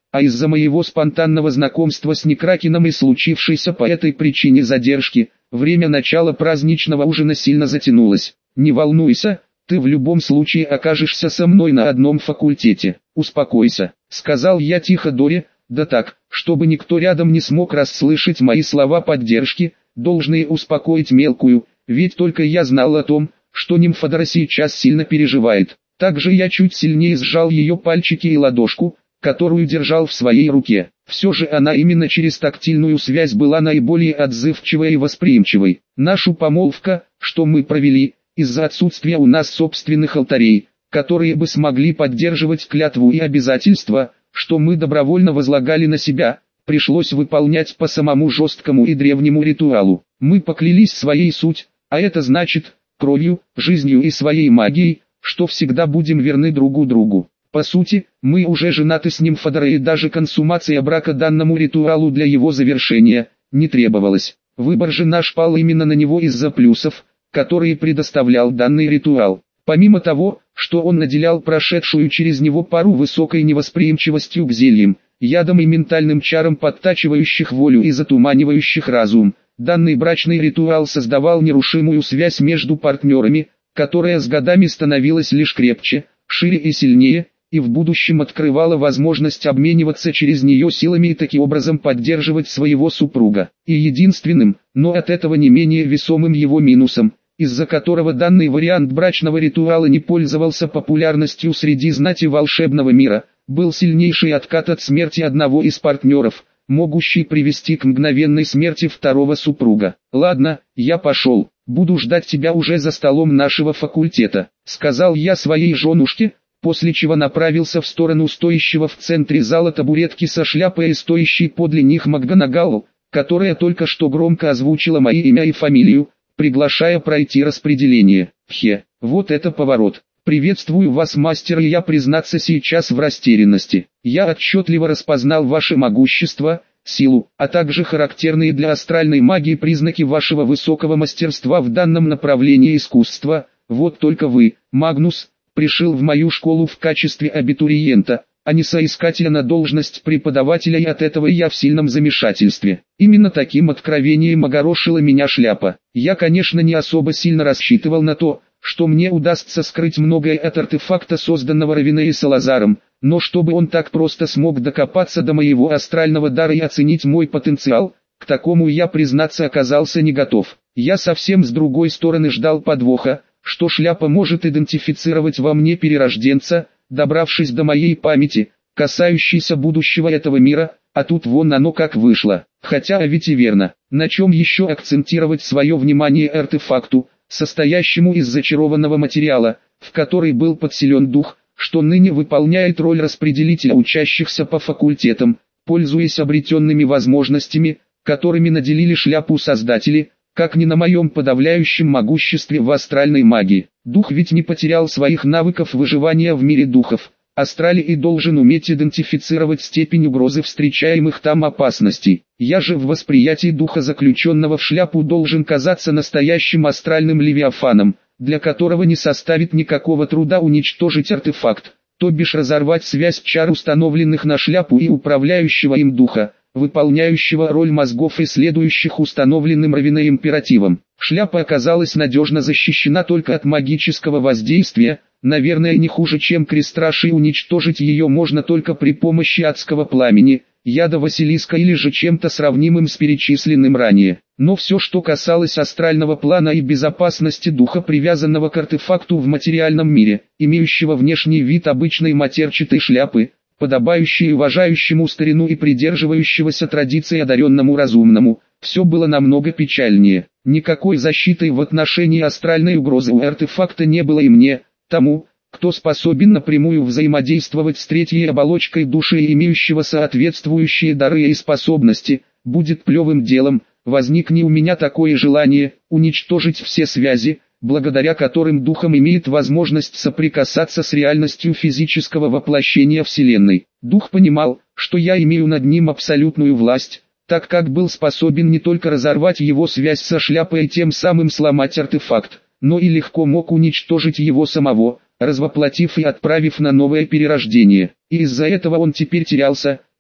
а из-за моего спонтанного знакомства с Некракином и случившейся по этой причине задержки, время начала праздничного ужина сильно затянулось. Не волнуйся, ты в любом случае окажешься со мной на одном факультете. Успокойся, сказал я тихо Доре, да так, чтобы никто рядом не смог расслышать мои слова поддержки, должные успокоить мелкую, ведь только я знал о том, что Нимфодора сейчас сильно переживает. Также я чуть сильнее сжал ее пальчики и ладошку, которую держал в своей руке. Все же она именно через тактильную связь была наиболее отзывчивой и восприимчивой. Нашу помолвка, что мы провели, из-за отсутствия у нас собственных алтарей, которые бы смогли поддерживать клятву и обязательства, что мы добровольно возлагали на себя, пришлось выполнять по самому жесткому и древнему ритуалу. Мы поклялись своей суть, а это значит, кровью, жизнью и своей магией, что всегда будем верны друг другу. По сути, мы уже женаты с Нимфодорой, и даже консумация брака данному ритуалу для его завершения не требовалась. Выбор же наш пал именно на него из-за плюсов, которые предоставлял данный ритуал. Помимо того, что он наделял прошедшую через него пару высокой невосприимчивостью к зельям, ядам и ментальным чарам, подтачивающих волю и затуманивающих разум, данный брачный ритуал создавал нерушимую связь между партнерами, которая с годами становилась лишь крепче, шире и сильнее, и в будущем открывала возможность обмениваться через нее силами и таким образом поддерживать своего супруга. И единственным, но от этого не менее весомым его минусом, из-за которого данный вариант брачного ритуала не пользовался популярностью среди знати волшебного мира, был сильнейший откат от смерти одного из партнеров, могущий привести к мгновенной смерти второго супруга. «Ладно, я пошел, буду ждать тебя уже за столом нашего факультета», — сказал я своей женушке, после чего направился в сторону стоящего в центре зала табуретки со шляпой и стоящей подле них МакГонагал, которая только что громко озвучила мои имя и фамилию, приглашая пройти распределение. Хе, вот это поворот. «Приветствую вас, мастер, и я, признаться, сейчас в растерянности. Я отчетливо распознал ваше могущество, силу, а также характерные для астральной магии признаки вашего высокого мастерства в данном направлении искусства. Вот только вы, Магнус, пришел в мою школу в качестве абитуриента, а не соискателя на должность преподавателя, и от этого я в сильном замешательстве». Именно таким откровением огорошила меня шляпа. Я, конечно, не особо сильно рассчитывал на то, что мне удастся скрыть многое от артефакта, созданного Равиной и Салазаром, но чтобы он так просто смог докопаться до моего астрального дара и оценить мой потенциал, к такому я, признаться, оказался не готов. Я совсем с другой стороны ждал подвоха, что шляпа может идентифицировать во мне перерожденца, добравшись до моей памяти, касающейся будущего этого мира, а тут вон оно как вышло. Хотя а ведь и верно, на чем еще акцентировать свое внимание артефакту, состоящему из зачарованного материала, в который был подселен дух, что ныне выполняет роль распределителя учащихся по факультетам, пользуясь обретенными возможностями, которыми наделили шляпу создатели, как ни на моем подавляющем могуществе в астральной магии. Дух ведь не потерял своих навыков выживания в мире духов, астрали, и должен уметь идентифицировать степень угрозы встречаемых там опасностей. Я же в восприятии духа, заключенного в шляпу, должен казаться настоящим астральным левиафаном, для которого не составит никакого труда уничтожить артефакт, то бишь разорвать связь чар, установленных на шляпу, и управляющего им духа, выполняющего роль мозгов и следующих установленным Равиной императивам. Шляпа оказалась надежно защищена только от магического воздействия, наверное, не хуже, чем крестраж, и уничтожить ее можно только при помощи адского пламени, яда Василиска или же чем-то сравнимым с перечисленным ранее. Но все, что касалось астрального плана и безопасности духа, привязанного к артефакту в материальном мире, имеющего внешний вид обычной матерчатой шляпы, подобающей уважающему старину и придерживающегося традиции одаренному разумному, все было намного печальнее. Никакой защиты в отношении астральной угрозы у артефакта не было, и мне, тому, кто способен напрямую взаимодействовать с третьей оболочкой души и имеющего соответствующие дары и способности, будет плевым делом, возникне у меня такое желание, уничтожить все связи, благодаря которым духом имеет возможность соприкасаться с реальностью физического воплощения Вселенной. Дух понимал, что я имею над ним абсолютную власть, так как был способен не только разорвать его связь со шляпой и тем самым сломать артефакт, но и легко мог уничтожить его самого, развоплотив и отправив на новое перерождение. И из-за этого он теперь терялся,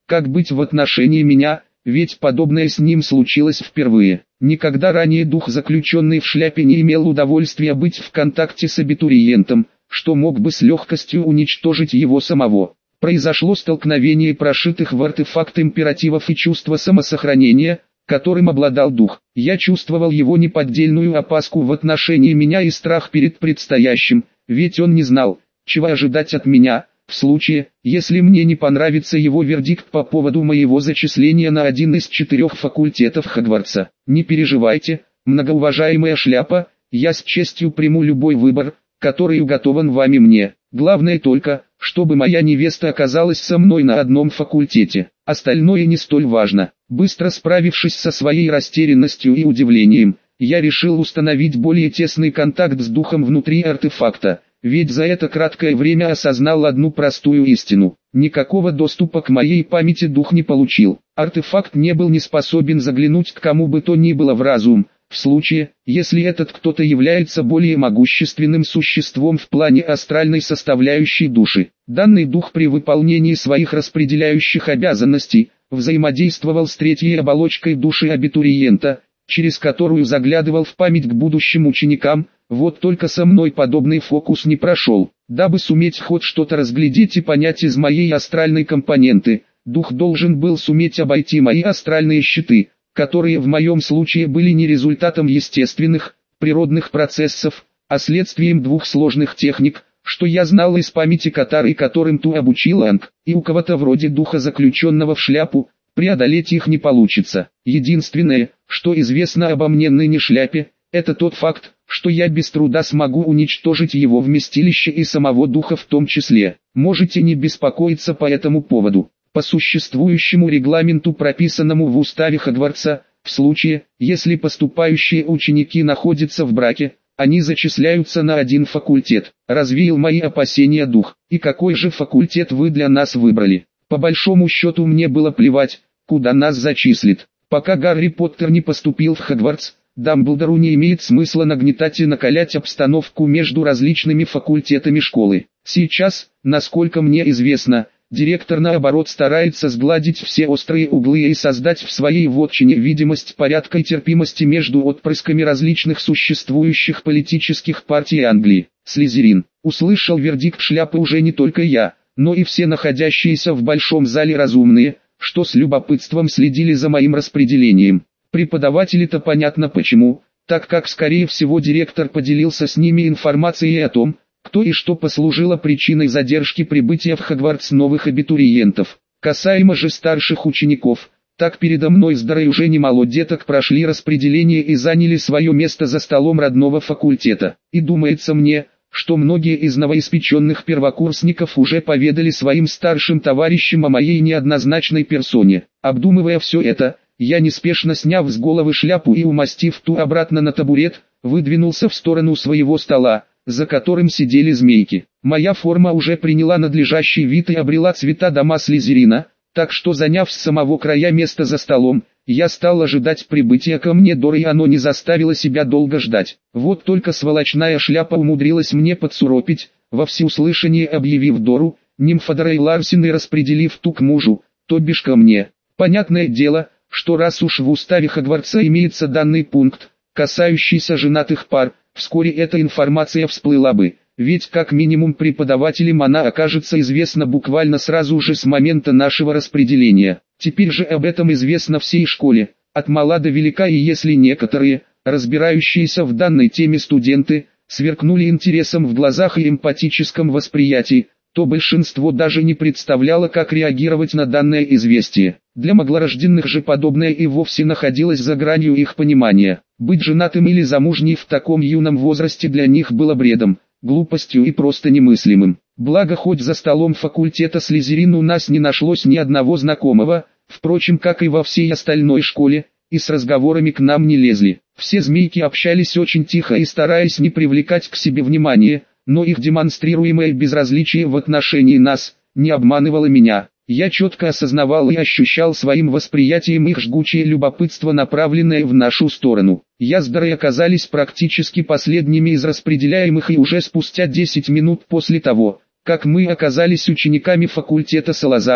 Как быть в отношении меня, ведь подобное с ним случилось впервые. Никогда ранее дух, заключенный в шляпе, не имел удовольствия быть в контакте с абитуриентом, что мог бы с легкостью уничтожить его самого. Произошло столкновение прошитых в артефакт императивов и чувства самосохранения, которым обладал дух. Я чувствовал его неподдельную опаску в отношении меня и страх перед предстоящим, ведь он не знал, чего ожидать от меня, в случае, если мне не понравится его вердикт по поводу моего зачисления на один из четырех факультетов Хогвартса. Не переживайте, многоуважаемая шляпа, я с честью приму любой выбор, который уготован вами мне. Главное только, чтобы моя невеста оказалась со мной на одном факультете. Остальное не столь важно. Быстро справившись со своей растерянностью и удивлением, я решил установить более тесный контакт с духом внутри артефакта, ведь за это краткое время осознал одну простую истину. Никакого доступа к моей памяти дух не получил. Артефакт не был не способен заглянуть к кому бы то ни было в разум, в случае, если этот кто-то является более могущественным существом в плане астральной составляющей души. Данный дух при выполнении своих распределяющих обязанностей взаимодействовал с третьей оболочкой души абитуриента, через которую заглядывал в память к будущим ученикам. Вот только со мной подобный фокус не прошел. Дабы суметь хоть что-то разглядеть и понять из моей астральной компоненты, дух должен был суметь обойти мои астральные щиты, которые в моем случае были не результатом естественных, природных процессов, а следствием двух сложных техник, что я знал из памяти Катары, которым ту обучил Анг, и у кого-то вроде духа, заключенного в шляпу, преодолеть их не получится. Единственное, что известно обо мне ныне шляпе, это тот факт, что я без труда смогу уничтожить его вместилище и самого духа в том числе. Можете не беспокоиться по этому поводу. По существующему регламенту, прописанному в уставе Хогвартса, в случае, если поступающие ученики находятся в браке, они зачисляются на один факультет. Развеял мои опасения дух. И какой же факультет вы для нас выбрали? По большому счету мне было плевать, куда нас зачислит. Пока Гарри Поттер не поступил в Хогвартс, Дамблдору не имеет смысла нагнетать и накалять обстановку между различными факультетами школы. Сейчас, насколько мне известно, директор наоборот старается сгладить все острые углы и создать в своей вотчине видимость порядка и терпимости между отпрысками различных существующих политических партий Англии. Слизерин. Услышал вердикт шляпы уже не только я, но и все находящиеся в большом зале разумные, что с любопытством следили за моим распределением. Преподаватели-то понятно почему, так как скорее всего директор поделился с ними информацией о том, кто и что послужило причиной задержки прибытия в Хогвартс новых абитуриентов. Касаемо же старших учеников, так передо мной с Дарой уже немало деток прошли распределение и заняли свое место за столом родного факультета. И думается мне, что многие из новоиспеченных первокурсников уже поведали своим старшим товарищам о моей неоднозначной персоне. Обдумывая все это, я, неспешно сняв с головы шляпу и умастив ту обратно на табурет, выдвинулся в сторону своего стола, за которым сидели змейки. Моя форма уже приняла надлежащий вид и обрела цвета дома Слизерина, так что, заняв с самого края место за столом, я стал ожидать прибытия ко мне Доры, и оно не заставило себя долго ждать. Вот только сволочная шляпа умудрилась мне подсуропить, во всеуслышание объявив Дору, Нимфодорой Ларсен и распределив ту к мужу, то бишь ко мне. Понятное дело, что раз уж в уставе Хогвартса имеется данный пункт, касающийся женатых пар, вскоре эта информация всплыла бы, ведь как минимум преподавателям она окажется известна буквально сразу же с момента нашего распределения. Теперь же об этом известно всей школе, от мала до велика, и если некоторые, разбирающиеся в данной теме студенты, сверкнули интересом в глазах и эмпатическом восприятии, то большинство даже не представляло, как реагировать на данное известие. Для маглорожденных же подобное и вовсе находилось за гранью их понимания. Быть женатым или замужней в таком юном возрасте для них было бредом, глупостью и просто немыслимым. Благо, хоть за столом факультета Слизерин у нас не нашлось ни одного знакомого, впрочем, как и во всей остальной школе, и с разговорами к нам не лезли. Все змейки общались очень тихо и стараясь не привлекать к себе внимания, но их демонстрируемое безразличие в отношении нас не обманывало меня. Я четко осознавал и ощущал своим восприятием их жгучее любопытство, направленное в нашу сторону. Я с Дарой оказались практически последними из распределяемых, и уже спустя десять минут после того, как мы оказались учениками факультета Салазара,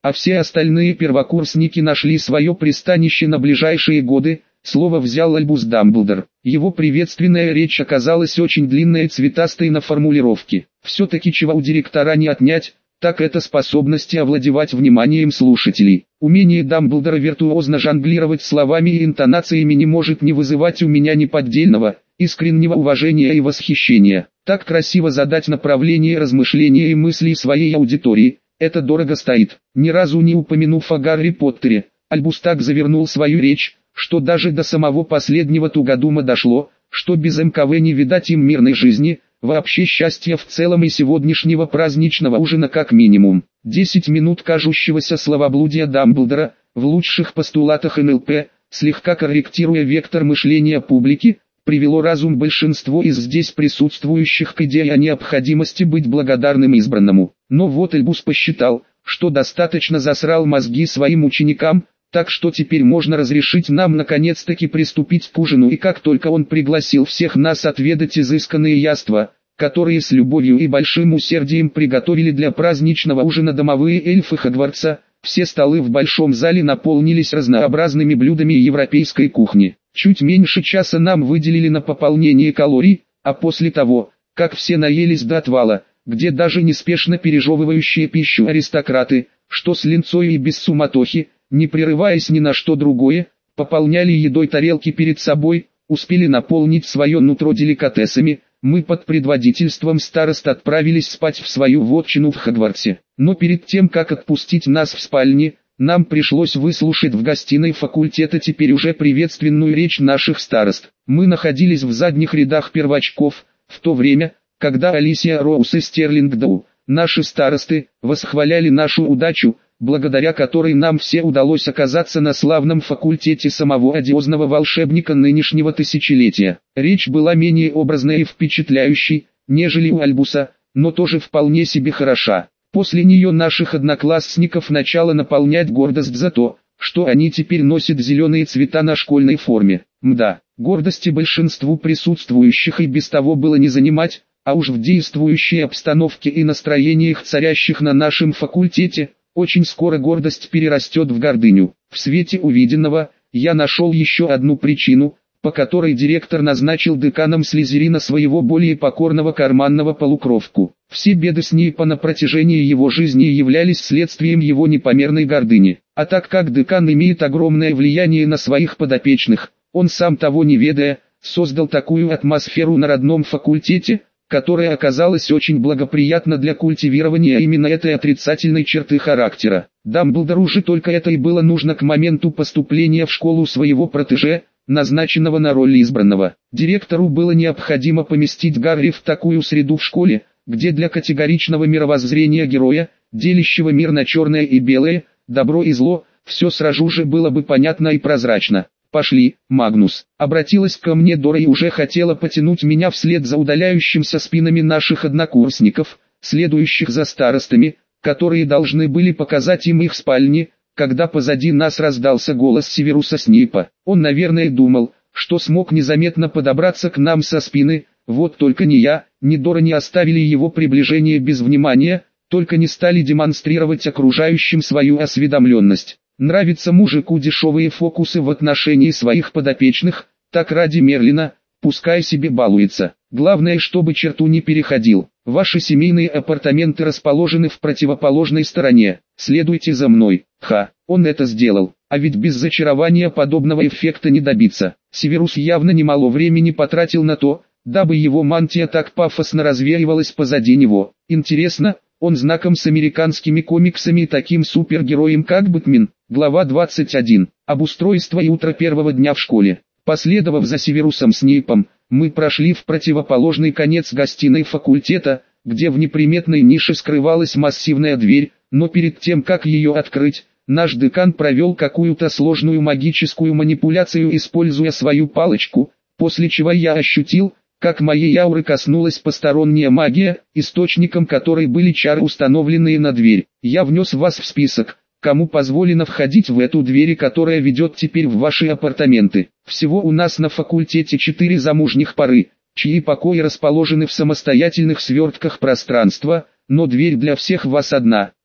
а все остальные первокурсники нашли свое пристанище на ближайшие годы. Слово взял Альбус Дамблдор. Его приветственная речь оказалась очень длинной и цветастой на формулировке. Все-таки чего у директора не отнять, так это способности овладевать вниманием слушателей. Умение Дамблдора виртуозно жонглировать словами и интонациями не может не вызывать у меня неподдельного, искреннего уважения и восхищения. Так красиво задать направление размышления и мыслей своей аудитории, это дорого стоит. Ни разу не упомянув о Гарри Поттере, Альбус так завернул свою речь, что даже до самого последнего тугодума дошло, что без эм ка вэ не видать им мирной жизни, вообще счастья в целом и сегодняшнего праздничного ужина как минимум. Десять минут кажущегося словоблудия Дамблдора, в лучших постулатах эн эл пэ, слегка корректируя вектор мышления публики, привело разум большинства из здесь присутствующих к идее о необходимости быть благодарным избранному. Но вот Альбус посчитал, что достаточно засрал мозги своим ученикам, так что теперь можно разрешить нам наконец-таки приступить к ужину, и как только он пригласил всех нас отведать изысканные яства, которые с любовью и большим усердием приготовили для праздничного ужина домовые эльфы Хогвартса, все столы в большом зале наполнились разнообразными блюдами европейской кухни. Чуть меньше часа нам выделили на пополнение калорий, а после того, как все наелись до отвала, где даже неспешно пережевывающие пищу аристократы, что с линцой и без суматохи, не прерываясь ни на что другое, пополняли едой тарелки перед собой, успели наполнить свое нутро деликатесами, мы под предводительством старост отправились спать в свою вотчину в Хогвартсе. Но перед тем как отпустить нас в спальне, нам пришлось выслушать в гостиной факультета теперь уже приветственную речь наших старост. Мы находились в задних рядах первачков, в то время, когда Алисия Роуз и Стерлинг Доу, наши старосты, восхваляли нашу удачу, благодаря которой нам все удалось оказаться на славном факультете самого одиозного волшебника нынешнего тысячелетия. Речь была менее образной и впечатляющей, нежели у Альбуса, но тоже вполне себе хороша. После нее наших одноклассников начало наполнять гордость за то, что они теперь носят зеленые цвета на школьной форме. Мда, гордости большинству присутствующих и без того было не занимать, а уж в действующей обстановке и настроениях, царящих на нашем факультете, очень скоро гордость перерастет в гордыню. В свете увиденного, я нашел еще одну причину, по которой директор назначил деканом Слизерина своего более покорного карманного полукровку. Все беды Снейпа на протяжении его жизни являлись следствием его непомерной гордыни. А так как декан имеет огромное влияние на своих подопечных, он сам того не ведая, создал такую атмосферу на родном факультете, которая оказалась очень благоприятна для культивирования именно этой отрицательной черты характера. Дамблдору же только это и было нужно к моменту поступления в школу своего протеже, назначенного на роль избранного. Директору было необходимо поместить Гарри в такую среду в школе, где для категоричного мировоззрения героя, делящего мир на черное и белое, добро и зло, все сразу же было бы понятно и прозрачно. «Пошли, Магнус», — обратилась ко мне Дора и уже хотела потянуть меня вслед за удаляющимся спинами наших однокурсников, следующих за старостами, которые должны были показать им их спальни, когда позади нас раздался голос Северуса Снейпа. Он, наверное, думал, что смог незаметно подобраться к нам со спины, вот только ни я, ни Дора не оставили его приближение без внимания, только не стали демонстрировать окружающим свою осведомленность. Нравятся мужику дешевые фокусы в отношении своих подопечных, так ради Мерлина, пускай себе балуется. Главное, чтобы черту не переходил. Ваши семейные апартаменты расположены в противоположной стороне. Следуйте за мной. Ха, он это сделал. А ведь без зачарования подобного эффекта не добиться. Северус явно немало времени потратил на то, дабы его мантия так пафосно развеивалась позади него. Интересно, он знаком с американскими комиксами и таким супергероем как Бэтмен. Глава двадцать один. Обустройство и утро первого дня в школе. Последовав за Северусом Снейпом, мы прошли в противоположный конец гостиной факультета, где в неприметной нише скрывалась массивная дверь, но перед тем как ее открыть, наш декан провел какую-то сложную магическую манипуляцию, используя свою палочку, после чего я ощутил, как моей ауры коснулась посторонняя магия, источником которой были чары, установленные на дверь. Я внес вас в список, кому позволено входить в эту дверь, которая ведет теперь в ваши апартаменты. Всего у нас на факультете четыре замужних пары, чьи покои расположены в самостоятельных свертках пространства, но дверь для всех вас одна.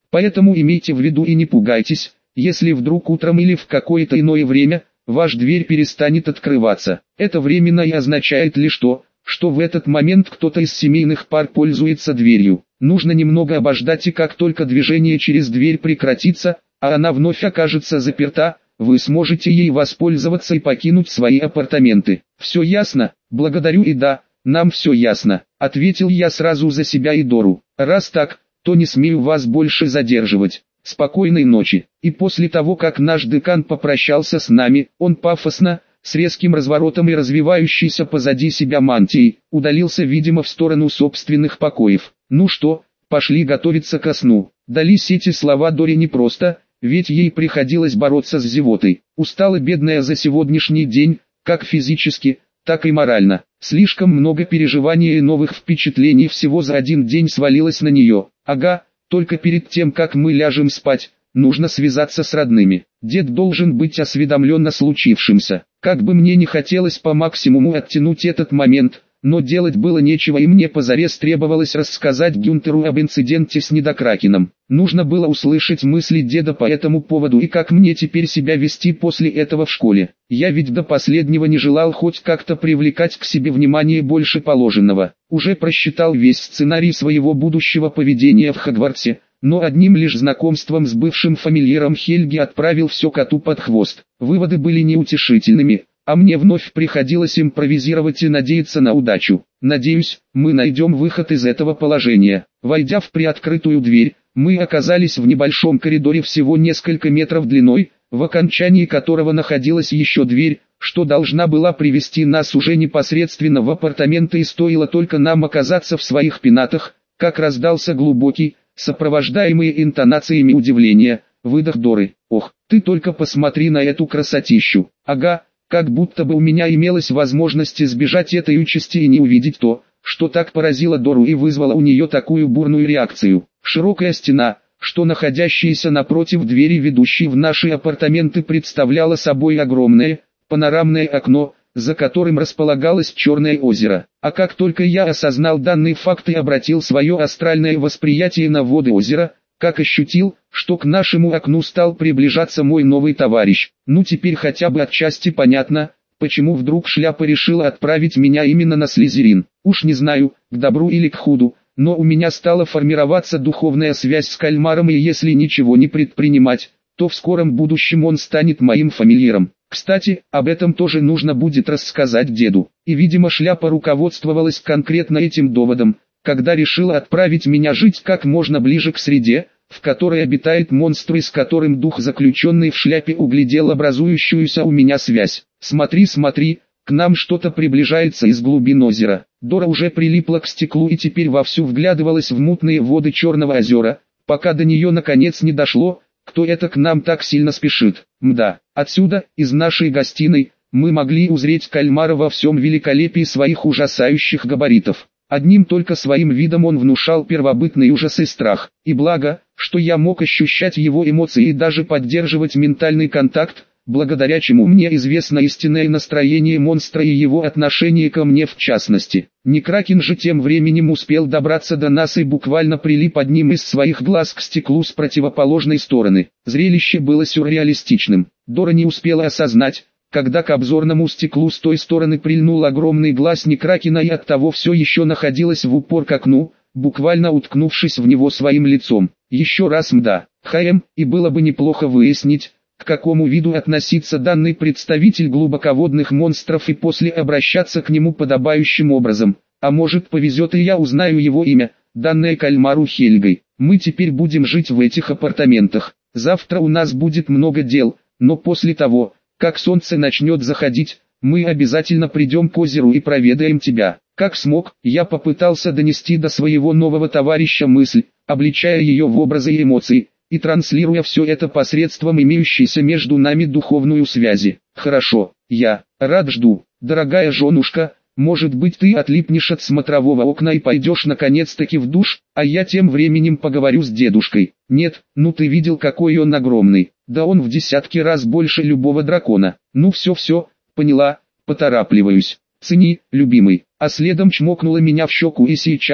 Поэтому имейте в виду и не пугайтесь, если вдруг утром или в какое-то иное время, ваша дверь перестанет открываться. Это временно и означает лишь то, что в этот момент кто-то из семейных пар пользуется дверью. Нужно немного обождать, и как только движение через дверь прекратится, а она вновь окажется заперта, вы сможете ей воспользоваться и покинуть свои апартаменты. Все ясно? Благодарю. И да, нам все ясно, ответил я сразу за себя и Дору. Раз так, то не смею вас больше задерживать. Спокойной ночи. И после того, как наш декан попрощался с нами, он пафосно, с резким разворотом и развивающейся позади себя мантией, удалился, видимо, в сторону собственных покоев. Ну что, пошли готовиться ко сну. Дались эти слова Доре непросто, ведь ей приходилось бороться с зевотой. Устала бедная за сегодняшний день, как физически, так и морально. Слишком много переживаний и новых впечатлений всего за один день свалилось на нее. Ага, только перед тем, как мы ляжем спать, нужно связаться с родными. Дед должен быть осведомлен о случившемся. Как бы мне не хотелось по максимуму оттянуть этот момент, но делать было нечего, и мне позарез требовалось рассказать Гюнтеру об инциденте с Недокракеном. Нужно было услышать мысли деда по этому поводу и как мне теперь себя вести после этого в школе. Я ведь до последнего не желал хоть как-то привлекать к себе внимание больше положенного. Уже просчитал весь сценарий своего будущего поведения в Хогвартсе, но одним лишь знакомством с бывшим фамильяром Хельги отправил все коту под хвост. Выводы были неутешительными, а мне вновь приходилось импровизировать и надеяться на удачу. Надеюсь, мы найдем выход из этого положения. Войдя в приоткрытую дверь, мы оказались в небольшом коридоре всего несколько метров длиной, в окончании которого находилась еще дверь, что должна была привести нас уже непосредственно в апартаменты, и стоило только нам оказаться в своих пенатах, как раздался глубокий, сопровождаемый интонациями удивления, выдох Доры. «Ох, ты только посмотри на эту красотищу! Ага!» Как будто бы у меня имелась возможность избежать этой участи и не увидеть то, что так поразило Дору и вызвало у нее такую бурную реакцию. Широкая стена, что находящаяся напротив двери, ведущей в наши апартаменты, представляла собой огромное, панорамное окно, за которым располагалось Черное озеро. А как только я осознал данный факт и обратил свое астральное восприятие на воды озера, как ощутил, что к нашему окну стал приближаться мой новый товарищ. Ну теперь хотя бы отчасти понятно, почему вдруг Шляпа решила отправить меня именно на Слизерин. Уж не знаю, к добру или к худу, но у меня стала формироваться духовная связь с кальмаром, и если ничего не предпринимать, то в скором будущем он станет моим фамильяром. Кстати, об этом тоже нужно будет рассказать деду. И видимо Шляпа руководствовалась конкретно этим доводом, когда решила отправить меня жить как можно ближе к среде, в которой обитает монстр, и с которым дух, заключенный в Шляпе, углядел образующуюся у меня связь. «Смотри, смотри, к нам что-то приближается из глубин озера». Дора уже прилипла к стеклу и теперь вовсю вглядывалась в мутные воды Черного озера, пока до нее наконец не дошло, кто это к нам так сильно спешит. Мда, отсюда, из нашей гостиной, мы могли узреть кальмара во всем великолепии своих ужасающих габаритов. Одним только своим видом он внушал первобытный ужас и страх, и благо, что я мог ощущать его эмоции и даже поддерживать ментальный контакт, благодаря чему мне известно истинное настроение монстра и его отношение ко мне в частности. Некракен же тем временем успел добраться до нас и буквально прилип одним из своих глаз к стеклу с противоположной стороны. Зрелище было сюрреалистичным. Дора не успела осознать, когда к обзорному стеклу с той стороны прильнул огромный глаз Некракена, и оттого все еще находилась в упор к окну, буквально уткнувшись в него своим лицом. Еще раз мда, хм, и было бы неплохо выяснить, к какому виду относится данный представитель глубоководных монстров, и после обращаться к нему подобающим образом. А может, повезет и я узнаю его имя, данное кальмару Хельгой. Мы теперь будем жить в этих апартаментах. Завтра у нас будет много дел, но после того, как солнце начнет заходить, мы обязательно придем к озеру и проведаем тебя. Как смог, я попытался донести до своего нового товарища мысль, обличая ее в образы и эмоции, и транслируя все это посредством имеющейся между нами духовную связи. Хорошо, я рад, жду. Дорогая женушка, может быть, ты отлипнешь от смотрового окна и пойдешь наконец-таки в душ, а я тем временем поговорю с дедушкой. Нет, ну ты видел, какой он огромный. Да он в десятки раз больше любого дракона. Ну все-все, поняла, поторапливаюсь. Цени, любимый. А следом чмокнула меня в щеку, и сейчас,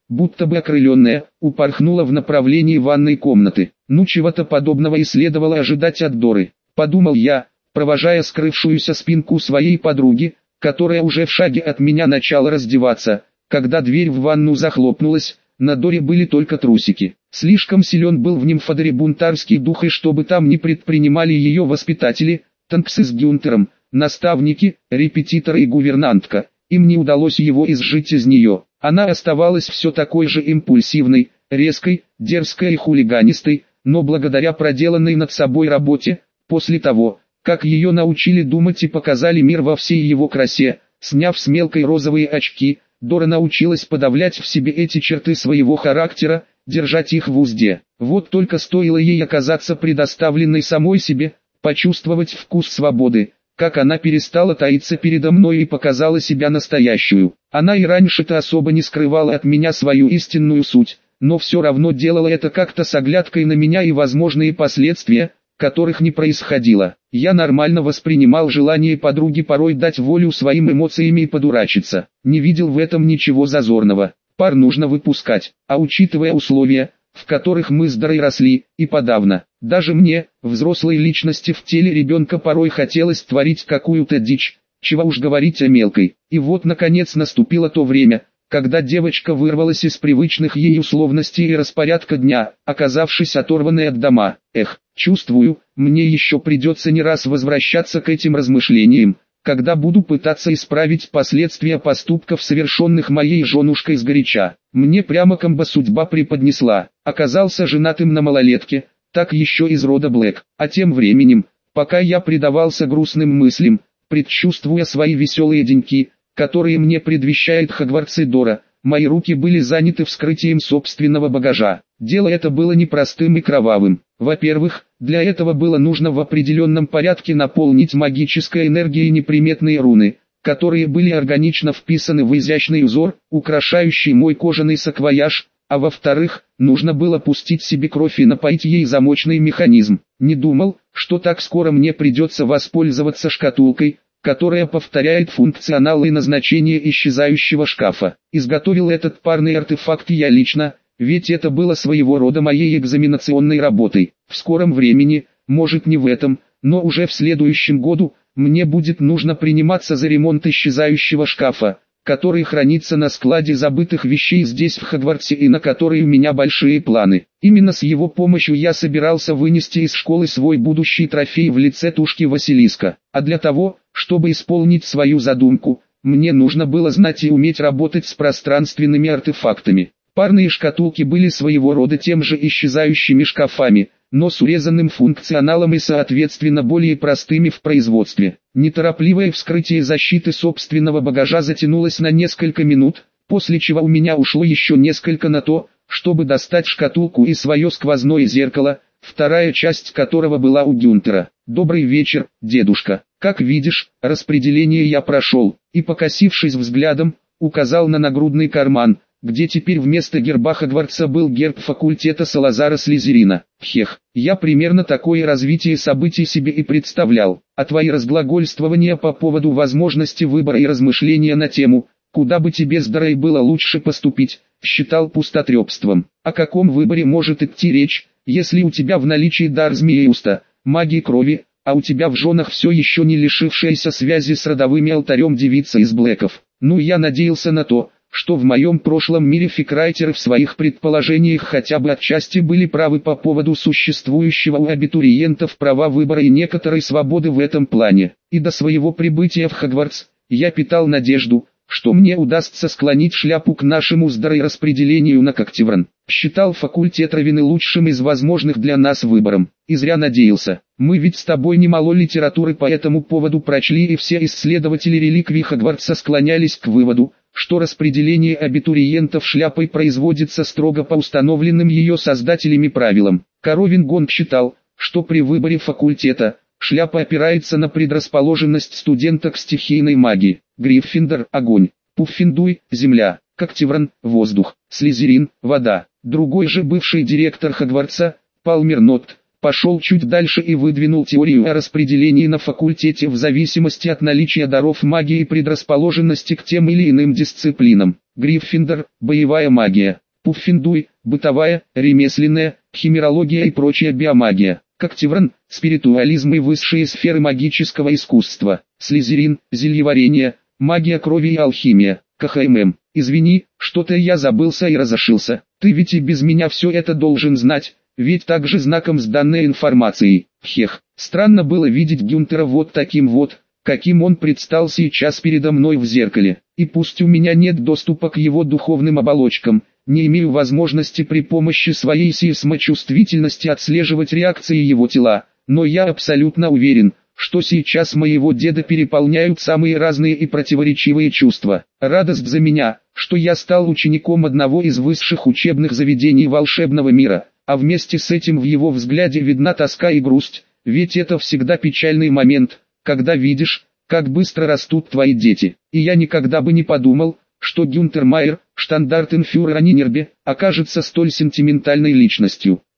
будто бы окрыленная, упорхнула в направлении ванной комнаты. Ну чего-то подобного и следовало ожидать от Доры, подумал я, провожая скрывшуюся спинку своей подруги, которая уже в шаге от меня начала раздеваться. Когда дверь в ванну захлопнулась, на Доре были только трусики. Слишком силен был в нимфодоре бунтарский дух, и чтобы там не предпринимали ее воспитатели, Танксы с Гюнтером, наставники, репетиторы и гувернантка, им не удалось его изжить из нее. Она оставалась все такой же импульсивной, резкой, дерзкой и хулиганистой, но благодаря проделанной над собой работе, после того, как ее научили думать и показали мир во всей его красе, сняв с мелкой розовые очки, Дора научилась подавлять в себе эти черты своего характера, держать их в узде. Вот только стоило ей оказаться предоставленной самой себе, почувствовать вкус свободы, как она перестала таиться передо мной и показала себя настоящую. Она и раньше-то особо не скрывала от меня свою истинную суть, но все равно делала это как-то с оглядкой на меня и возможные последствия, которых не происходило. Я нормально воспринимал желание подруги порой дать волю своим эмоциями и подурачиться. Не видел в этом ничего зазорного. Пар нужно выпускать, а учитывая условия, в которых мы с Дорой росли, и подавно. Даже мне, взрослой личности в теле ребенка, порой хотелось творить какую-то дичь, чего уж говорить о мелкой. И вот наконец наступило то время, когда девочка вырвалась из привычных ей условностей и распорядка дня, оказавшись оторванной от дома. Эх, чувствую, мне еще придется не раз возвращаться к этим размышлениям, когда буду пытаться исправить последствия поступков, совершенных моей женушкой сгоряча. Мне прямо комбо судьба преподнесла. Оказался женатым на малолетке, так еще из рода Блэк. А тем временем, пока я предавался грустным мыслям, предчувствуя свои веселые деньки, которые мне предвещает Хогвартс и Дора, мои руки были заняты вскрытием собственного багажа. Дело это было непростым и кровавым. Во-первых, для этого было нужно в определенном порядке наполнить магической энергией неприметные руны, которые были органично вписаны в изящный узор, украшающий мой кожаный саквояж, а во-вторых, нужно было пустить себе кровь и напоить ей замочный механизм. Не думал, что так скоро мне придется воспользоваться шкатулкой, которая повторяет функционал и назначение исчезающего шкафа. Изготовил этот парный артефакт я лично, ведь это было своего рода моей экзаменационной работой. В скором времени, может не в этом, но уже в следующем году, мне будет нужно приниматься за ремонт исчезающего шкафа, который хранится на складе забытых вещей здесь в Хогвартсе и на который у меня большие планы. Именно с его помощью я собирался вынести из школы свой будущий трофей в лице тушки Василиска. А для того, чтобы исполнить свою задумку, мне нужно было знать и уметь работать с пространственными артефактами. Парные шкатулки были своего рода тем же исчезающими шкафами, но с урезанным функционалом и соответственно более простыми в производстве. Неторопливое вскрытие защиты собственного багажа затянулось на несколько минут, после чего у меня ушло еще несколько на то, чтобы достать шкатулку и свое сквозное зеркало, вторая часть которого была у Гюнтера. «Добрый вечер, дедушка. Как видишь, распределение я прошел», и, покосившись взглядом, указал на нагрудный карман, где теперь вместо герба Хогвартса был герб факультета Салазара Слизерина. Хех, я примерно такое развитие событий себе и представлял, а твои разглагольствования по поводу возможности выбора и размышления на тему, куда бы тебе с Дорой было лучше поступить, считал пустотрепством. О каком выборе может идти речь, если у тебя в наличии дар Змееуста, магии крови, а у тебя в женах все еще не лишившаяся связи с родовыми алтарем девица из Блэков? Ну, я надеялся на то, что в моем прошлом мире фикрайтеры в своих предположениях хотя бы отчасти были правы по поводу существующего у абитуриентов права выбора и некоторой свободы в этом плане. И до своего прибытия в Хогвартс, я питал надежду, что мне удастся склонить шляпу к нашему с Дорой распределению на Когтевран. Считал факультет Равены лучшим из возможных для нас выбором. И зря надеялся. Мы ведь с тобой немало литературы по этому поводу прочли, и все исследователи реликвий Хогвартса склонялись к выводу, что распределение абитуриентов шляпой производится строго по установленным ее создателями правилам. Коровин Гонг считал, что при выборе факультета, шляпа опирается на предрасположенность студента к стихийной магии. Гриффиндор – огонь, Пуффиндуй – земля, Когтевран – воздух, Слизерин – вода. Другой же бывший директор Хогвартса, Палмер Нотт, пошел чуть дальше и выдвинул теорию о распределении на факультете в зависимости от наличия даров магии и предрасположенности к тем или иным дисциплинам. Гриффиндор – боевая магия. Пуффиндуй – бытовая, ремесленная, химерология и прочая биомагия. Когтевран – спиритуализм и высшие сферы магического искусства. Слизерин – зельеварение, магия крови и алхимия. КХММ. Извини, что-то я забылся и разошился. Ты ведь и без меня все это должен знать, ведь также знаком с данной информацией. Хех. Странно было видеть Гюнтера вот таким вот, каким он предстал сейчас передо мной в зеркале. И пусть у меня нет доступа к его духовным оболочкам, не имею возможности при помощи своей сейсмочувствительности отслеживать реакции его тела, но я абсолютно уверен, что сейчас моего деда переполняют самые разные и противоречивые чувства. Радость за меня, что я стал учеником одного из высших учебных заведений волшебного мира, а вместе с этим в его взгляде видна тоска и грусть, ведь это всегда печальный момент, когда видишь, как быстро растут твои дети. И я никогда бы не подумал, что Гюнтер Майер, штандартенфюрер Нинербе, окажется столь сентиментальной личностью.